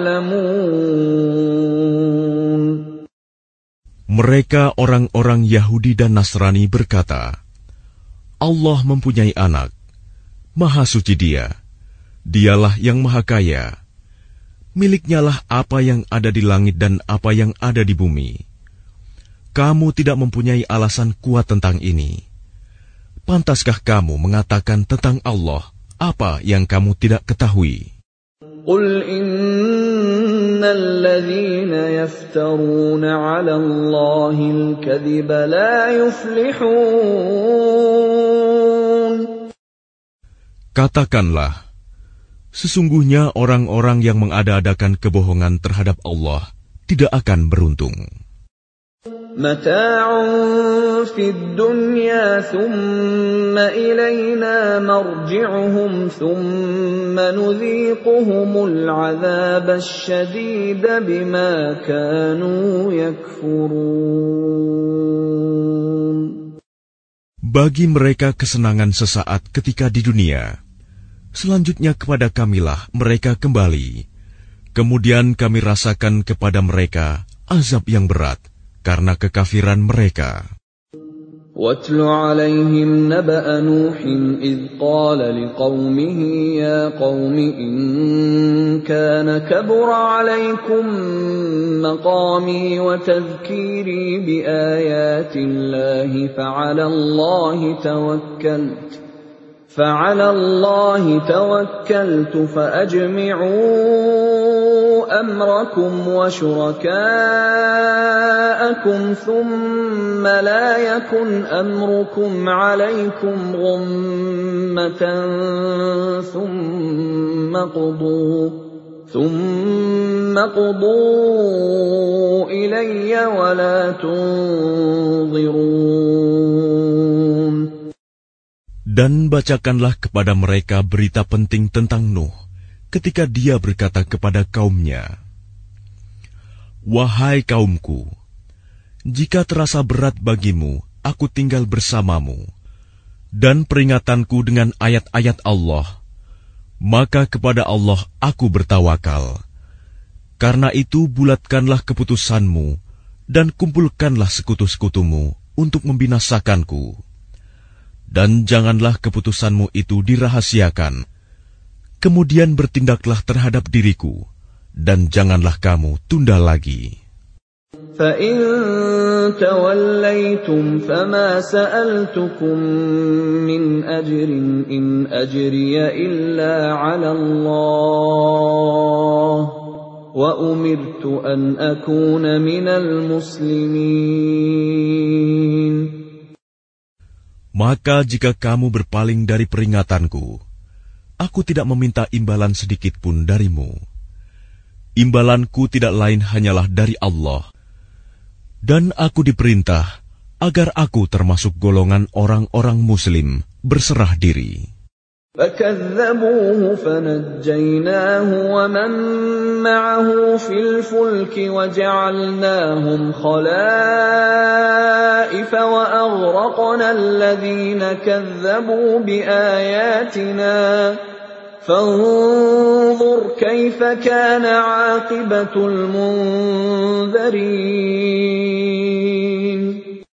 تعلمون. Mereka orang-orang Yahudi dan Nasrani berkata, Allah mempunyai anak, Maha suci Dia, Dialah yang Maha Kaya. Miliknyalah apa yang ada di langit dan apa yang ada di bumi. Kamu tidak mempunyai alasan kuat tentang ini. Pantaskah kamu mengatakan tentang Allah apa yang kamu tidak ketahui? Qul innal ladzina yaftaruna 'ala Allahil kadhiba la yuflihun. Katakanlah, sesungguhnya orang-orang yang mengada-adakan kebohongan terhadap Allah tidak akan beruntung. Mata'un fid dunya thumma ilayna marji'uhum thumma nudhiquhumul 'adzabasy syadida bima kanu yakfurun. Bagi mereka kesenangan sesaat ketika di dunia, selanjutnya kepada Kamilah mereka kembali. Kemudian kami rasakan kepada mereka azab yang berat karena kekafiran mereka. وَاتْلُ عَلَيْهِمْ نَبَأَ نُوحٍ إِذْ قَالَ لِقَوْمِهِ يَا قَوْمِ إِنْ كَانَ كَبُرَ عَلَيْكُمْ مَقَامِي وَتَذْكِيرِي بِآيَاتِ اللَّهِ فَعَلَى اللَّهِ تَوَكَّلْتُ فَأَجْمِعُوا أَمْرَكُمْ وَشُرَكَاءَكُمْ ثُمَّ لَا يَكُنْ أَمْرُكُمْ عَلَيْكُمْ غُمَّةً ثُمَّ قُضُوا إِلَيَّ وَلَا تُنظِرُونَ. Dan bacakanlah kepada mereka berita penting tentang Nuh, ketika dia berkata kepada kaumnya, "Wahai kaumku, jika terasa berat bagimu, aku tinggal bersamamu, dan peringatanku dengan ayat-ayat Allah, maka kepada Allah aku bertawakal. Karena itu bulatkanlah keputusanmu, dan kumpulkanlah sekutu-sekutumu untuk membinasakanku. Dan janganlah keputusanmu itu dirahasiakan. Kemudian bertindaklah terhadap diriku, dan janganlah kamu tunda lagi." فَإِن تَوَلَّيْتُمْ فَمَا سَأَلْتُكُم مِّنْ أَجْرٍ إِنْ أَجْرِيَ إِلَّا عَلَى اللَّهِ وَأُمِرْتُ أَنْ أَكُونَ مِنَ الْمُسْلِمِينَ. Maka jika kamu berpaling dari peringatanku, aku tidak meminta imbalan sedikit pun darimu. Imbalanku tidak lain hanyalah dari Allah. Dan aku diperintah agar aku termasuk golongan orang-orang Muslim berserah diri. فَكَذَّبُوهُ فَنَجَّيْنَاهُ وَمَن مَّعَهُ فِي الْفُلْكِ وَجَعَلْنَاهُمْ خَلَائِفَ وَأَغْرَقْنَا الَّذِينَ كَذَّبُوا بِآيَاتِنَا فَانظُرْ كَيْفَ كَانَ عَاقِبَةُ الْمُنذَرِينَ.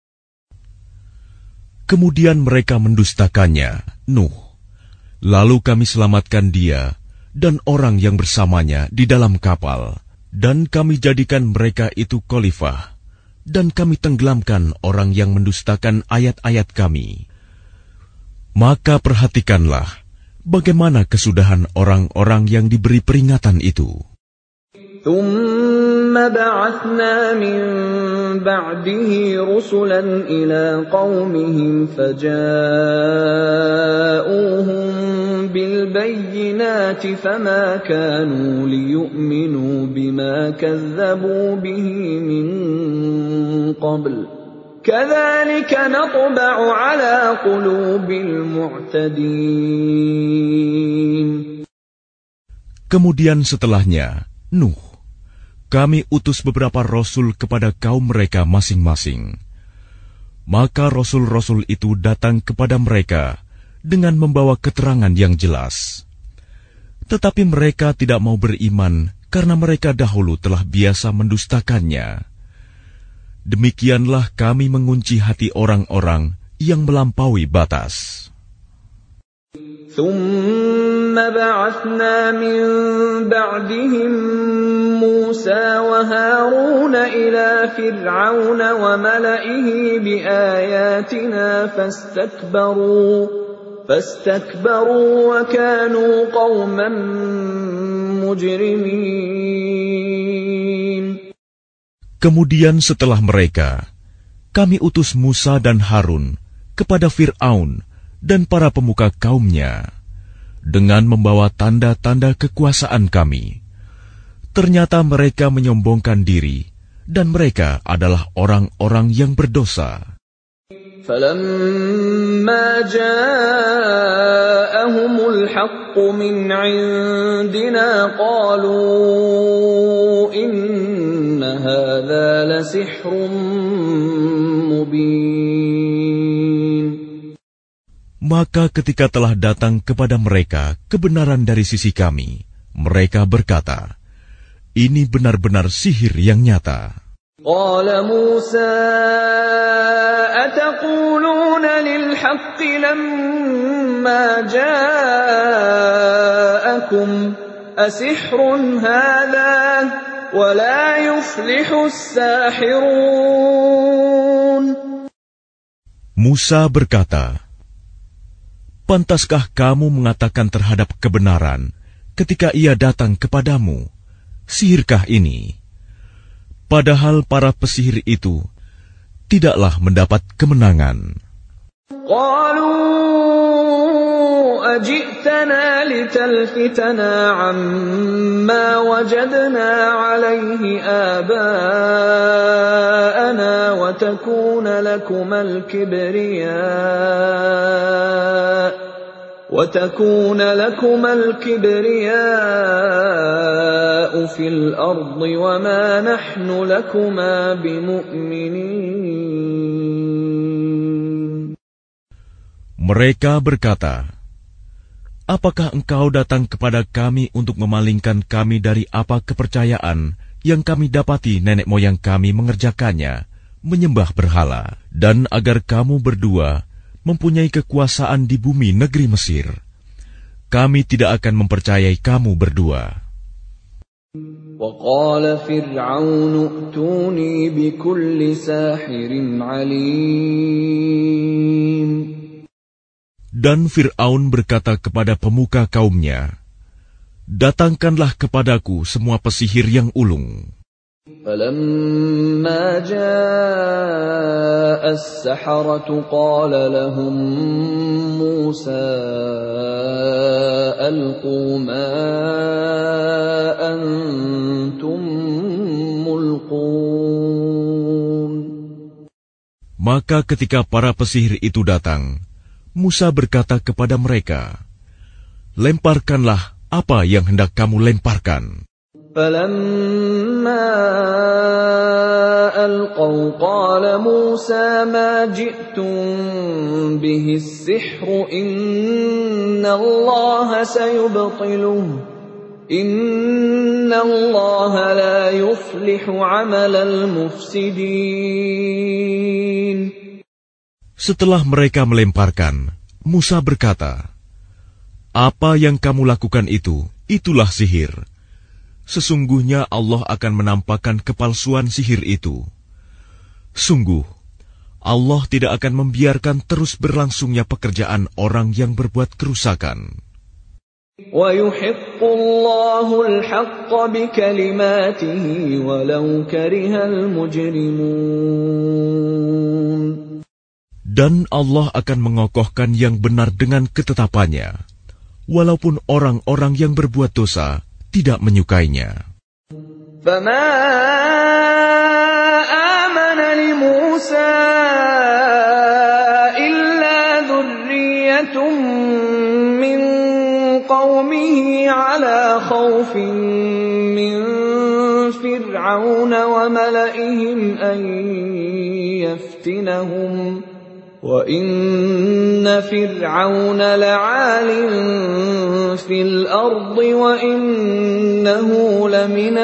Kemudian mereka mendustakannya, Nuh. Lalu kami selamatkan dia dan orang yang bersamanya di dalam kapal, dan kami jadikan mereka itu khalifah, dan kami tenggelamkan orang yang mendustakan ayat-ayat kami. Maka perhatikanlah bagaimana kesudahan orang-orang yang diberi peringatan itu. ثُمَّ بَعَثْنَا مِن بَعْدِهِ رُسُلًا إِلَىٰ قَوْمِهِمْ فَجَاءُوهُم بِالْبَيِّنَاتِ فَمَا كَانُوا لِيُؤْمِنُوا بِمَا كَذَّبُوا بِهِ مِن قَبْلُ كَذَلِكَ نَطْبَعُ عَلَىٰ قُلُوبِ الْمُعْتَدِينَ. Kemudian setelahnya, Nuh, kami utus beberapa rasul kepada kaum mereka masing-masing. Maka rasul-rasul itu datang kepada mereka dengan membawa keterangan yang jelas. Tetapi mereka tidak mau beriman karena mereka dahulu telah biasa mendustakannya. Demikianlah kami mengunci hati orang-orang yang melampaui batas. ثُمَّ بَعَثْنَا مِن بَعْدِهِم مُّوسَىٰ وَهَارُونَ إِلَىٰ فِرْعَوْنَ وَمَلَئِهِ بِآيَاتِنَا فَاسْتَكْبَرُوا وَكَانُوا قَوْمًا مُجْرِمِينَ. Kemudian setelah mereka, kami utus Musa dan Harun kepada Fir'aun dan para pemuka kaumnya, dengan membawa tanda-tanda kekuasaan kami. Ternyata mereka menyombongkan diri, dan mereka adalah orang-orang yang berdosa. فَلَمَّا جَاءَهُمُ الْحَقُّ مِنْ عِندِنَا قَالُوا إِنَّ هَذَا لَسِحْرٌ مُبِينٌ. Maka ketika telah datang kepada mereka kebenaran dari sisi kami, mereka berkata, ini benar-benar sihir yang nyata. Qala Musa ataquluna lil haqqi lamma ja'akum asihrun hadha wa la yuflihu as-sahirun. Musa berkata, pantaskah kamu mengatakan terhadap kebenaran ketika ia datang kepadamu, sihirkah ini? Padahal para pesihir itu tidaklah mendapat kemenangan. Qalu ajitana litalfitana amma wajadna alayhi aba'ana wa takuna lakumal kibriya'u fil ardi wa ma nahnu lakuma bimu'minin. Mereka berkata, apakah engkau datang kepada kami untuk memalingkan kami dari apa kepercayaan yang kami dapati nenek moyang kami mengerjakannya, menyembah berhala, dan agar kamu berdua mempunyai kekuasaan di bumi negeri Mesir? Kami tidak akan mempercayai kamu berdua. وَقَالَ فِرْعَوْنُ ائْتُونِي بِكُلِّ سَاحِرٍ عَلِيمٍ. Dan Fir'aun berkata kepada pemuka kaumnya, datangkanlah kepadaku semua pesihir yang ulung. فَلَمَّا جَاءَ السَّحَرَةُ قَالَ لَهُم مُّوسَىٰ أَلْقُوا مَا أَنتُم مُّلْقُونَ. Maka ketika para pesihir itu datang, Musa berkata kepada mereka, lemparkanlah apa yang hendak kamu lemparkan. فَلَمَّا أَلْقَوْا قَالَ مُوسَىٰ مَا جِئْتُم بِهِ السِّحْرُ إِنَّ اللَّهَ سَيُبْطِلُهُ إِنَّ اللَّهَ لَا يُفْلِحُ عَمَلَ الْمُفْسِدِينَ. Setelah mereka melemparkan, Musa berkata, apa yang kamu lakukan itu, itulah sihir. Sesungguhnya Allah akan menampakkan kepalsuan sihir itu. Sungguh, Allah tidak akan membiarkan terus berlangsungnya pekerjaan orang yang berbuat kerusakan. وَيُحِقُّ اللَّهُ الْحَقَّ بِكَلِمَاتِهِ وَلَوْ كَرِهَ الْمُجْرِمُونَ. Dan Allah akan mengokohkan yang benar dengan ketetapannya, walaupun orang-orang yang berbuat dosa tidak menyukainya. فَمَا آمَنَ لِمُوسَىٰ إِلَّا ذُرِّيَّةٌ مِّن قَوْمِهِ عَلَىٰ خَوْفٍ مِّن فِرْعَوْنَ وَمَلَئِهِمْ أَن يَفْتِنَهُمْ وَإِنَّ فِرْعَوْنَ لَعَالٍ فِي الْأَرْضِ وَإِنَّهُ لَمِنَ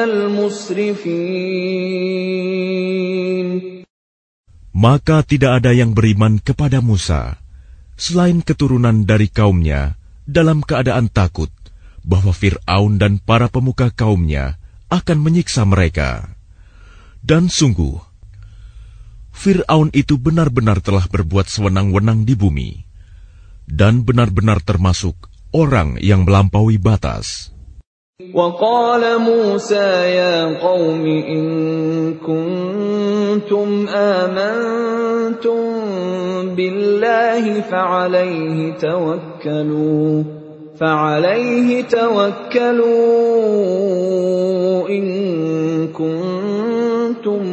الْمُسْرِفِينَ. Maka tidak ada yang beriman kepada Musa, selain keturunan dari kaumnya, dalam keadaan takut bahwa Fir'aun dan para pemuka kaumnya akan menyiksa mereka. Dan sungguh, Fir'aun itu benar-benar telah berbuat sewenang-wenang di bumi, dan benar-benar termasuk orang yang melampaui batas. وَقَالَ مُوسَىٰ يَا قَوْمِ إِن كُنتُمْ آمَنتُم بِاللَّهِ فَعَلَيْهِ تَوَكَّلُوا إِن كُنتُم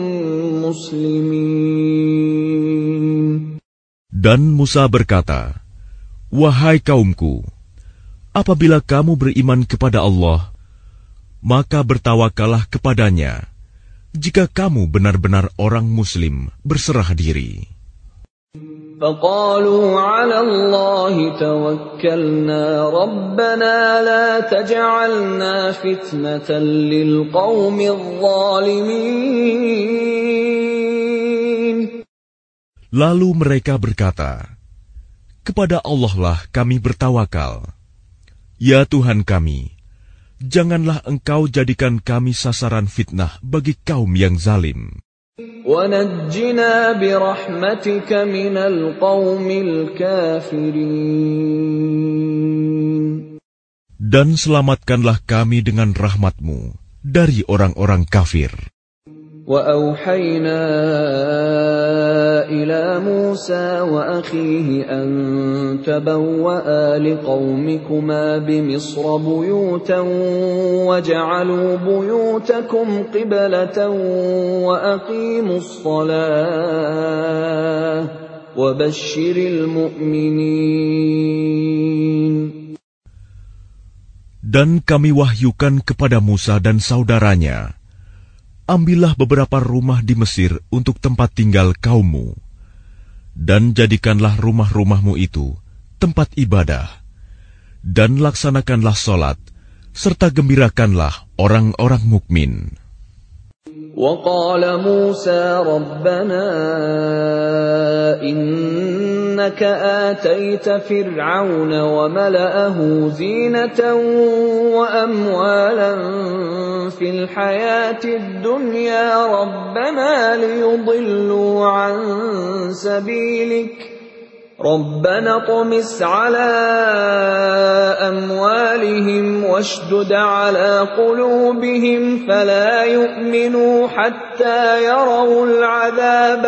muslimin. Dan Musa berkata, wahai kaumku, apabila kamu beriman kepada Allah, maka bertawakallah kepadanya, jika kamu benar-benar orang muslim berserah diri. فقالوا على الله توكلنا ربنا لا تجعلنا فتنة للقوم الظالمين. Lalu mereka berkata, kepada Allah lah kami bertawakal. Ya Tuhan kami, janganlah Engkau jadikan kami sasaran fitnah bagi kaum yang zalim. وَنَجِّنَا بِرَحْمَتِكَ مِنَ الْقَوْمِ الْكَافِرِينَ. Dan selamatkanlah kami dengan rahmat-Mu dari orang-orang kafir. وَأَوْحَيْنَا إِلَى مُوسَى وَأَخِيهِ أَن تَبَوَّآ لِقَوْمِكُمَا بِمِصْرَ بُيُوتًا وَاجْعَلُوا بُيُوتَكُمْ قِبْلَةً وَأَقِيمُوا الصَّلَاةَ وَبَشِّرِ الْمُؤْمِنِينَ. Dan kami wahyukan kepada Musa dan saudaranya, ambillah beberapa rumah di Mesir untuk tempat tinggal kaummu, dan jadikanlah rumah-rumahmu itu tempat ibadah, dan laksanakanlah solat, serta gembirakanlah orang-orang mukmin. وقال موسى ربنا إنك آتيت فرعون وملأه زينة وأموالا في الحياة الدنيا ربنا ليضلوا عن سبيلك ربنا اطمس على أموالهم واشدد على قلوبهم فلا يؤمنوا حتى يروا العذاب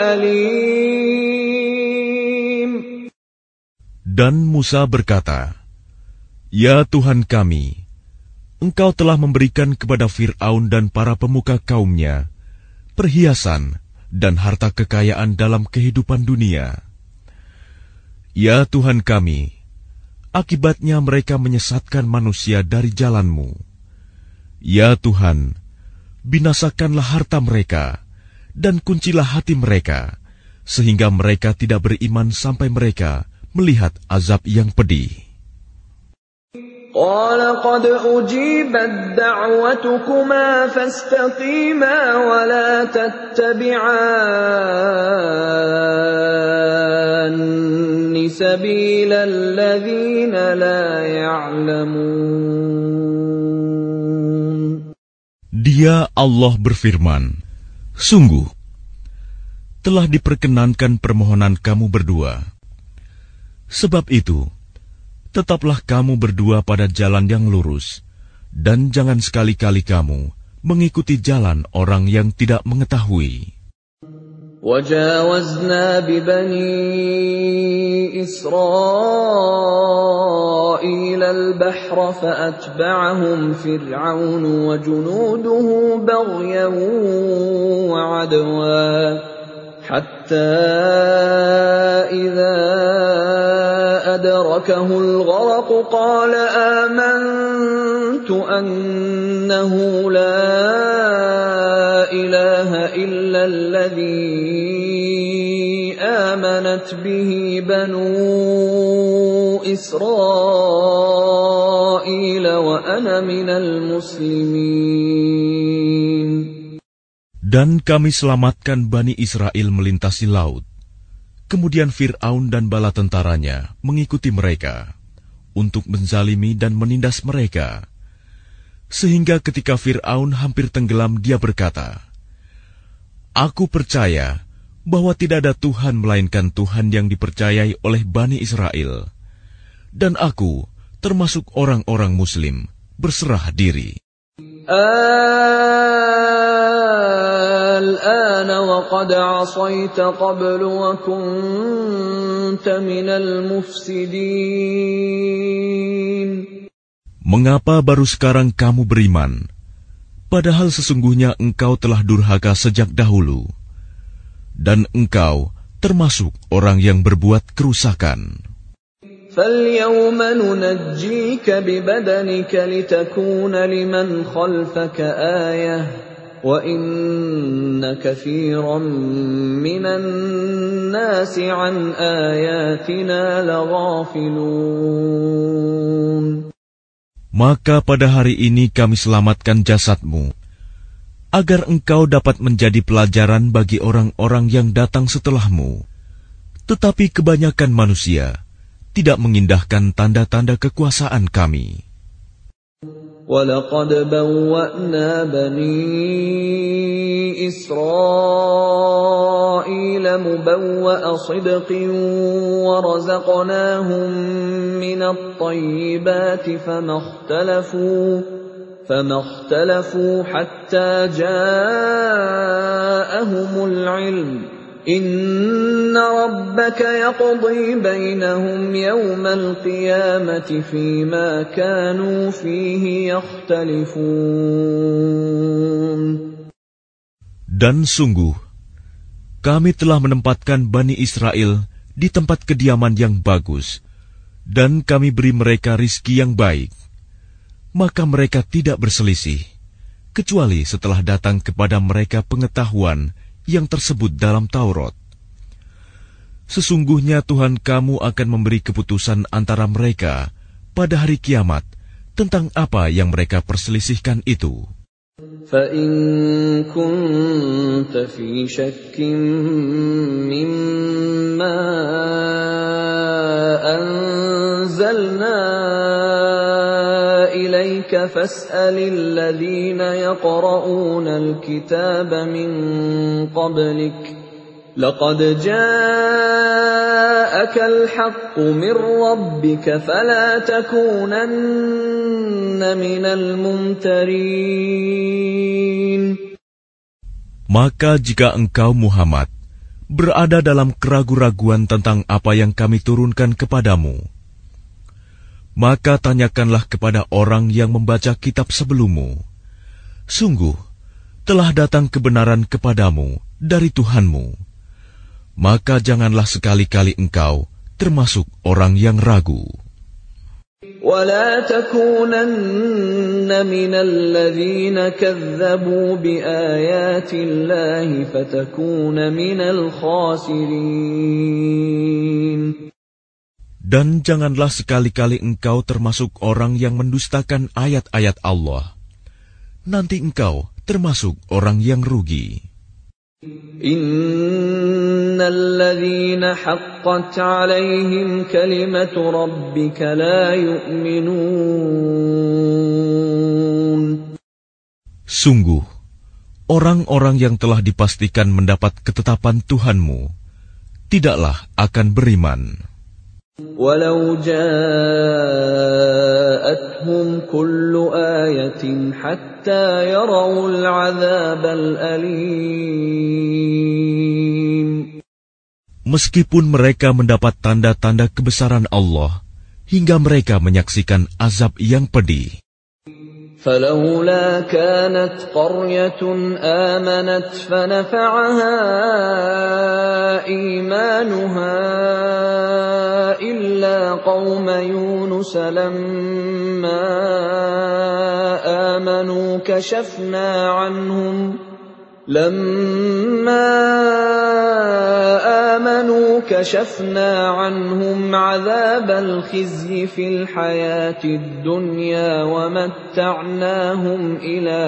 الأليم. Dan Musa berkata, Ya Tuhan kami, Engkau telah memberikan kepada Fir'aun dan para pemuka kaumnya perhiasan dan harta kekayaan dalam kehidupan dunia. Ya Tuhan kami, akibatnya mereka menyesatkan manusia dari jalan-Mu. Ya Tuhan, binasakanlah harta mereka dan kuncilah hati mereka, sehingga mereka tidak beriman sampai mereka melihat azab yang pedih. قال قد أجيبت دعوتكما فاستقيما ولا تتبعان سبيل الذين لا يعلمون. Dia Allah berfirman, sungguh telah diperkenankan permohonan kamu berdua. Sebab itu, tetaplah kamu berdua pada jalan yang lurus, dan jangan sekali-kali kamu mengikuti jalan orang yang tidak mengetahui. وَجَاوَزْنَا بِبَنِي إِسْرَائِيلَ الْبَحْرَ فَأَتْبَعَهُمْ فِرْعَوْنُ وَجُنُودُهُ بَغْيًا وَعَدْوًا حَتَّى إِذَا أدركه الغرق قال آمنت أنه لا إله إلا الذي آمنت به بنو إسرائيل وأنا من المسلمين. Dan kami selamatkan Bani Israel melintasi laut. Kemudian Fir'aun dan bala tentaranya mengikuti mereka untuk menzalimi dan menindas mereka. Sehingga ketika Fir'aun hampir tenggelam, dia berkata, Aku percaya bahwa tidak ada Tuhan melainkan Tuhan yang dipercayai oleh Bani Israel. Dan aku termasuk orang-orang Muslim berserah diri. الآن وقد عصيت قبل وكنت من المفسدين. Mengapa baru sekarang kamu beriman, padahal sesungguhnya engkau telah durhaka sejak dahulu, dan engkau termasuk orang yang berbuat kerusakan. فَالْيَوْمَ نُنَجِّيكَ بِبَدَنِكَ لِتَكُونَ لِمَنْ خَلْفَكَ آيَةً وَإِنَّ كَثِيرًا مِّنَ النَّاسِ عَنْ آيَاتِنَا لَغَافِلُونَ. Maka pada hari ini kami selamatkan jasadmu, agar engkau dapat menjadi pelajaran bagi orang-orang yang datang setelahmu. Tetapi kebanyakan manusia tidak mengindahkan tanda-tanda kekuasaan kami. وَلَقَدْ بَوَّأْنَا بَنِي إِسْرَائِيلَ مُبَوَّأَ صِدْقٍ وَرَزَقْنَاهُم مِّنَ الطَّيِّبَاتِ فَمَا اخْتَلَفُوا حَتَّى جَاءَهُمُ الْعِلْمُ إِنَّ رَبَّكَ يَقْضِي بَيْنَهُمْ يَوْمَ الْقِيَامَةِ فِيمَا كَانُوا فِيهِ يَخْتَلِفُونَ. Dan sungguh, kami telah menempatkan Bani Israel di tempat kediaman yang bagus, dan kami beri mereka rizki yang baik. Maka mereka tidak berselisih, kecuali setelah datang kepada mereka pengetahuan yang tersebut dalam Taurat. Sesungguhnya Tuhan kamu akan memberi keputusan antara mereka pada hari kiamat tentang apa yang mereka perselisihkan itu. فَإِن كُنتَ فِي شَكٍّ مِّمَّا أَنزَلْنَا إِلَيْكَ فَاسْأَلِ الَّذِينَ يَقْرَؤُونَ الْكِتَابَ مِن قَبْلِكَ لَقَدْ جَاءَكَ الْحَقُّ مِن رَّبِّكَ فَلَا تَكُونَنَّ مِنَ الْمُمْتَرِينَ. Maka jika engkau Muhammad berada dalam keraguan-raguan tentang apa yang kami turunkan kepadamu, maka tanyakanlah kepada orang yang membaca kitab sebelummu. Sungguh, telah datang kebenaran kepadamu dari Tuhanmu. Maka janganlah sekali-kali engkau termasuk orang yang ragu. وَلَا تَكُونَنَّ مِنَ الَّذِينَ كَذَّبُوا بِآيَاتِ اللَّهِ فَتَكُونَ مِنَ الْخَاسِرِينَ. Dan janganlah sekali-kali engkau termasuk orang yang mendustakan ayat-ayat Allah. Nanti engkau termasuk orang yang rugi. Innal ladzina haqqat 'alaihim kalimatu rabbika la yu'minun. Sungguh, orang-orang yang telah dipastikan mendapat ketetapan Tuhanmu tidaklah akan beriman. Walau ja'atuhum kullu ayatin hatta yarawul 'adzabal alim. Meskipun mereka mendapat tanda-tanda kebesaran Allah hingga mereka menyaksikan azab yang pedih. فلولا كانت قرية آمنت فنفعها إيمانها إلا قوم يونس لما آمنوا كشفنا عنهم عذاب الخزي في الحياة الدنيا ومتعناهم إلى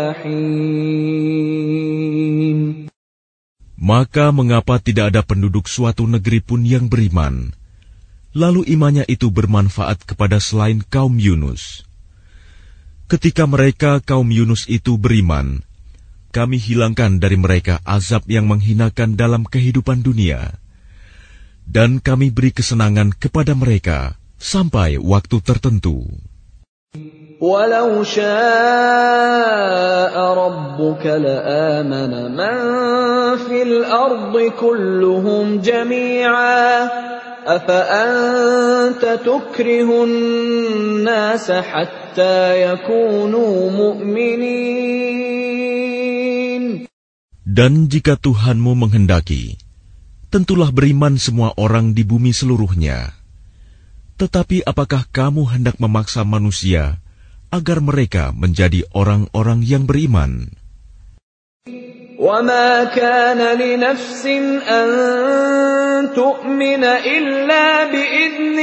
حين. Maka mengapa tidak ada penduduk suatu negeri pun yang beriman, lalu imannya itu bermanfaat kepada selain kaum Yunus? Ketika mereka kaum Yunus itu beriman, kami hilangkan dari mereka azab yang menghinakan dalam kehidupan dunia, dan kami beri kesenangan kepada mereka sampai waktu tertentu. Walau syaa rabbuka la'amana man fil ardi kulluhum jami'a afa anta tukrihun nasa hatta yakunu mu'minin. Dan jika Tuhanmu menghendaki, tentulah beriman semua orang di bumi seluruhnya. Tetapi apakah kamu hendak memaksa manusia agar mereka menjadi orang-orang yang beriman? وَمَا كَانَ لِنَفْسٍ أَن تُؤْمِنَ إِلَّا بِإِذْنِ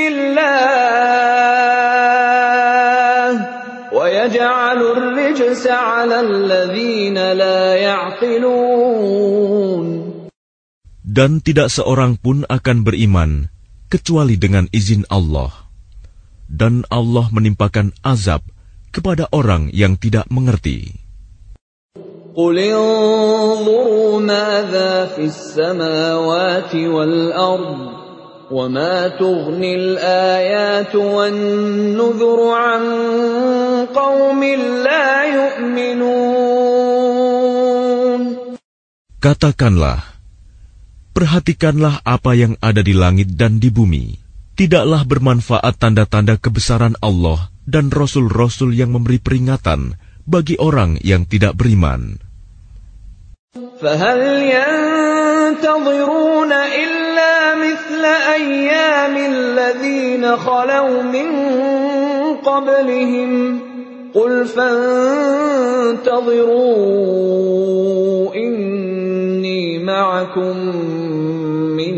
اللَّهِ وَيَجْعَلُ الرِّجْسَ عَلَى الَّذِينَ لَا يَعْقِلُونَ. Dan tidak seorang pun akan beriman kecuali dengan izin Allah. Dan Allah menimpakan azab kepada orang yang tidak mengerti. قُلِ انظُرُوا مَاذَا فِي السَّمَاوَاتِ وَالْأَرْضِ وَمَا تُغْنِي الْآيَاتُ وَالنُّذُرُ عَن قَوْمٍ لَّا يُؤْمِنُونَ. Katakanlah, perhatikanlah apa yang ada di langit dan di bumi. Tidaklah bermanfaat tanda-tanda kebesaran Allah dan rasul-rasul yang memberi peringatan bagi orang yang tidak beriman. فَهَلْ يَنْتَظِرُونَ إِلَّا مِثْلَ أَيَّامِ الَّذِينَ خَلَوْا مِنْ قَبْلِهِمْ قُلْ فَانْتَظِرُوا إِنِّي مَعَكُمْ مِنَ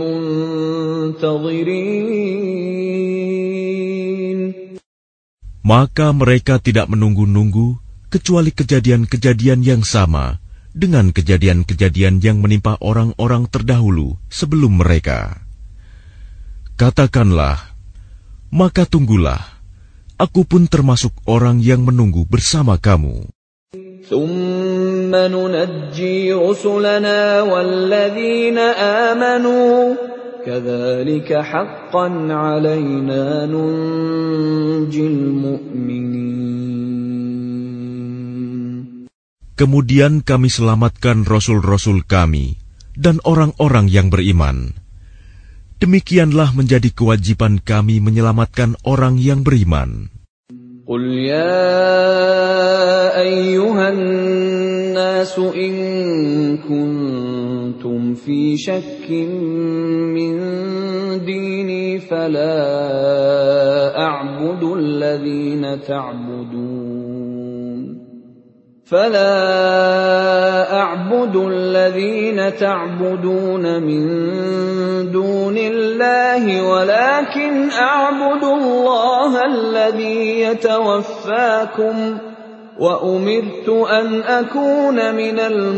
الْمُنْتَظِرِينَ. Maka mereka tidak menunggu-nunggu kecuali kejadian-kejadian yang sama dengan kejadian-kejadian yang menimpa orang-orang terdahulu sebelum mereka. Katakanlah, maka tunggulah, aku pun termasuk orang yang menunggu bersama kamu. ثُمَّ نُنَجِّي رُسُلَنَا وَالَّذِينَ آمَنُوا كَذَلِكَ حَقًّا عَلَيْنَا نُنْجِي الْمُؤْمِنِينَ. Kemudian kami selamatkan rasul-rasul kami dan orang-orang yang beriman. Demikianlah menjadi kewajiban kami menyelamatkan orang yang beriman. قُلْ يَا أَيُّهَا النَّاسُ إِن كُنتُمْ فِي شَكٍّ مِّن دِينِي فَلَا أَعْبُدُ الَّذِينَ تَعْبُدُونَ مِن دُونِ اللَّهِ وَلَكِنْ أَعْبُدُ اللَّهَ الَّذِي يَتَوَفَّاكُمْ وَأُمِرْتُ أَنْ أَكُونَ مِنَ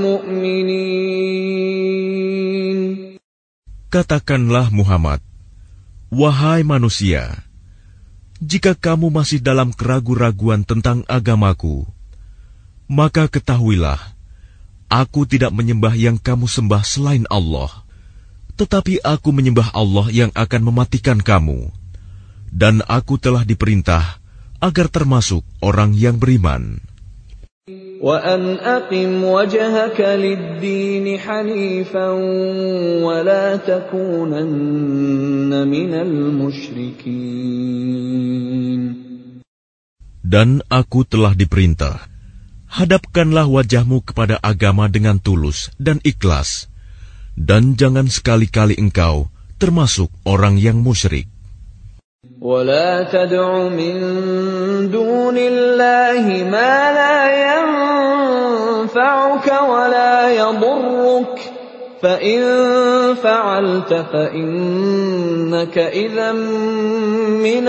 الْمُؤْمِنِينَ. Katakanlah Muhammad, wahai manusia, jika kamu masih dalam keraguan-raguan tentang agamaku, maka ketahuilah, aku tidak menyembah yang kamu sembah selain Allah, tetapi aku menyembah Allah yang akan mematikan kamu, dan aku telah diperintah agar termasuk orang yang beriman. وَأَنْ أَقِمْ وَجْهَكَ لِلدِّينِ حَنِيفًا وَلَا تَكُونَنَّ مِنَ الْمُشْرِكِينَ. Dan aku telah diperintah, hadapkanlah wajahmu kepada agama dengan tulus dan ikhlas, dan jangan sekali-kali engkau termasuk orang yang musyrik. وَلَا تَدْعُ مِن دُونِ اللَّهِ مَا لَا يَنفَعُكَ وَلَا يَضُرُّكَ فَإِن فَعَلْتَ فَإِنَّكَ إِذًا مِّنَ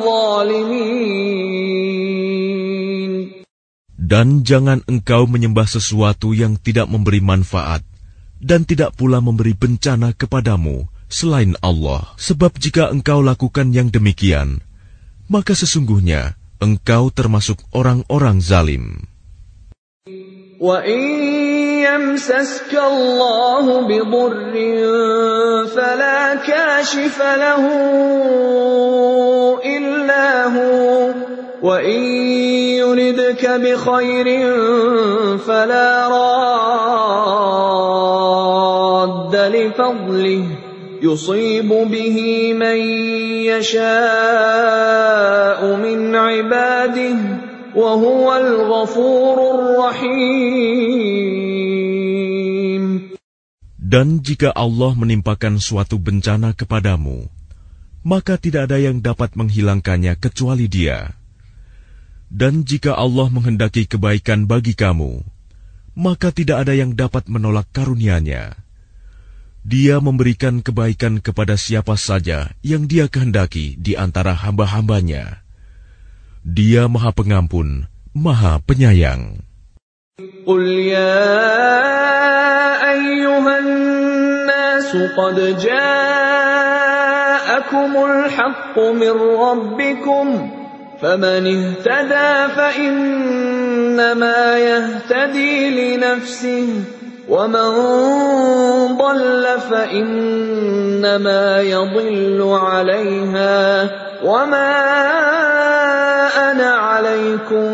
الظَّالِمِينَ. Dan jangan engkau menyembah sesuatu yang tidak memberi manfaat dan tidak pula memberi bencana kepadamu selain Allah. Sebab jika engkau lakukan yang demikian, maka sesungguhnya engkau termasuk orang-orang zalim. وَإِن يَمْسَسْكَ اللَّهُ بِضُرٍّ فَلَا كَاشِفَ لَهُ إِلَّا هُوَ وَإِن يُرِدْكَ بِخَيْرٍ فَلَا رَادَّ لِفَضْلِهِ يُصِيبُ بِهِ مَن يَشَاءُ مِنْ عِبَادِهِ وَهُوَ الْغَفُورُ الرَّحِيمُ. Dan jika Allah menimpakan suatu bencana kepadamu, maka tidak ada yang dapat menghilangkannya kecuali Dia. Dan jika Allah menghendaki kebaikan bagi kamu, maka tidak ada yang dapat menolak karunia-Nya. Dia memberikan kebaikan kepada siapa saja yang Dia kehendaki di antara hamba-hamba-Nya. Dia Maha Pengampun, Maha Penyayang. Qul ya ayyuhan nasu qad ja'akumul haqqu min rabbikum faman ihtada fa innama yahtadi li nafsihi وَمَنْ ضَلَّ فَإِنَّمَا يَضِلُّ عَلَيْهَا وَمَا أَنَا عَلَيْكُمْ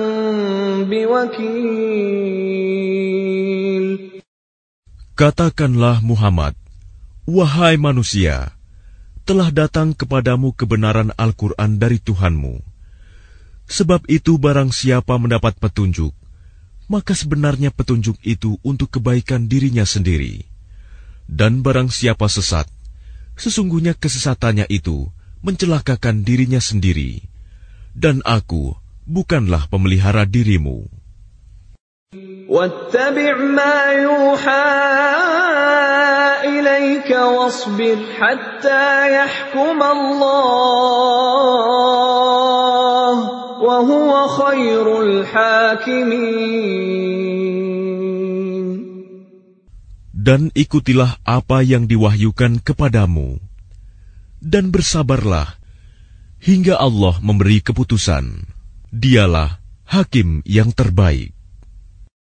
بِوَكِيلٍ. Katakanlah Muhammad, wahai manusia, telah datang kepadamu kebenaran Al-Quran dari Tuhanmu. Sebab itu barang siapa mendapat petunjuk, maka sebenarnya petunjuk itu untuk kebaikan dirinya sendiri. Dan barang siapa sesat, sesungguhnya kesesatannya itu mencelakakan dirinya sendiri. Dan aku bukanlah pemelihara dirimu. وَاتَّبِعْ مَا يُوحَى إِلَيْكَ وَاصْبِرْ حَتَّى يَحْكُمَ اللَّهُ وَهُوَ خَيْرُ الْحَاكِمِينَ. Dan ikutilah apa yang diwahyukan kepadamu, dan bersabarlah hingga Allah memberi keputusan. Dialah hakim yang terbaik.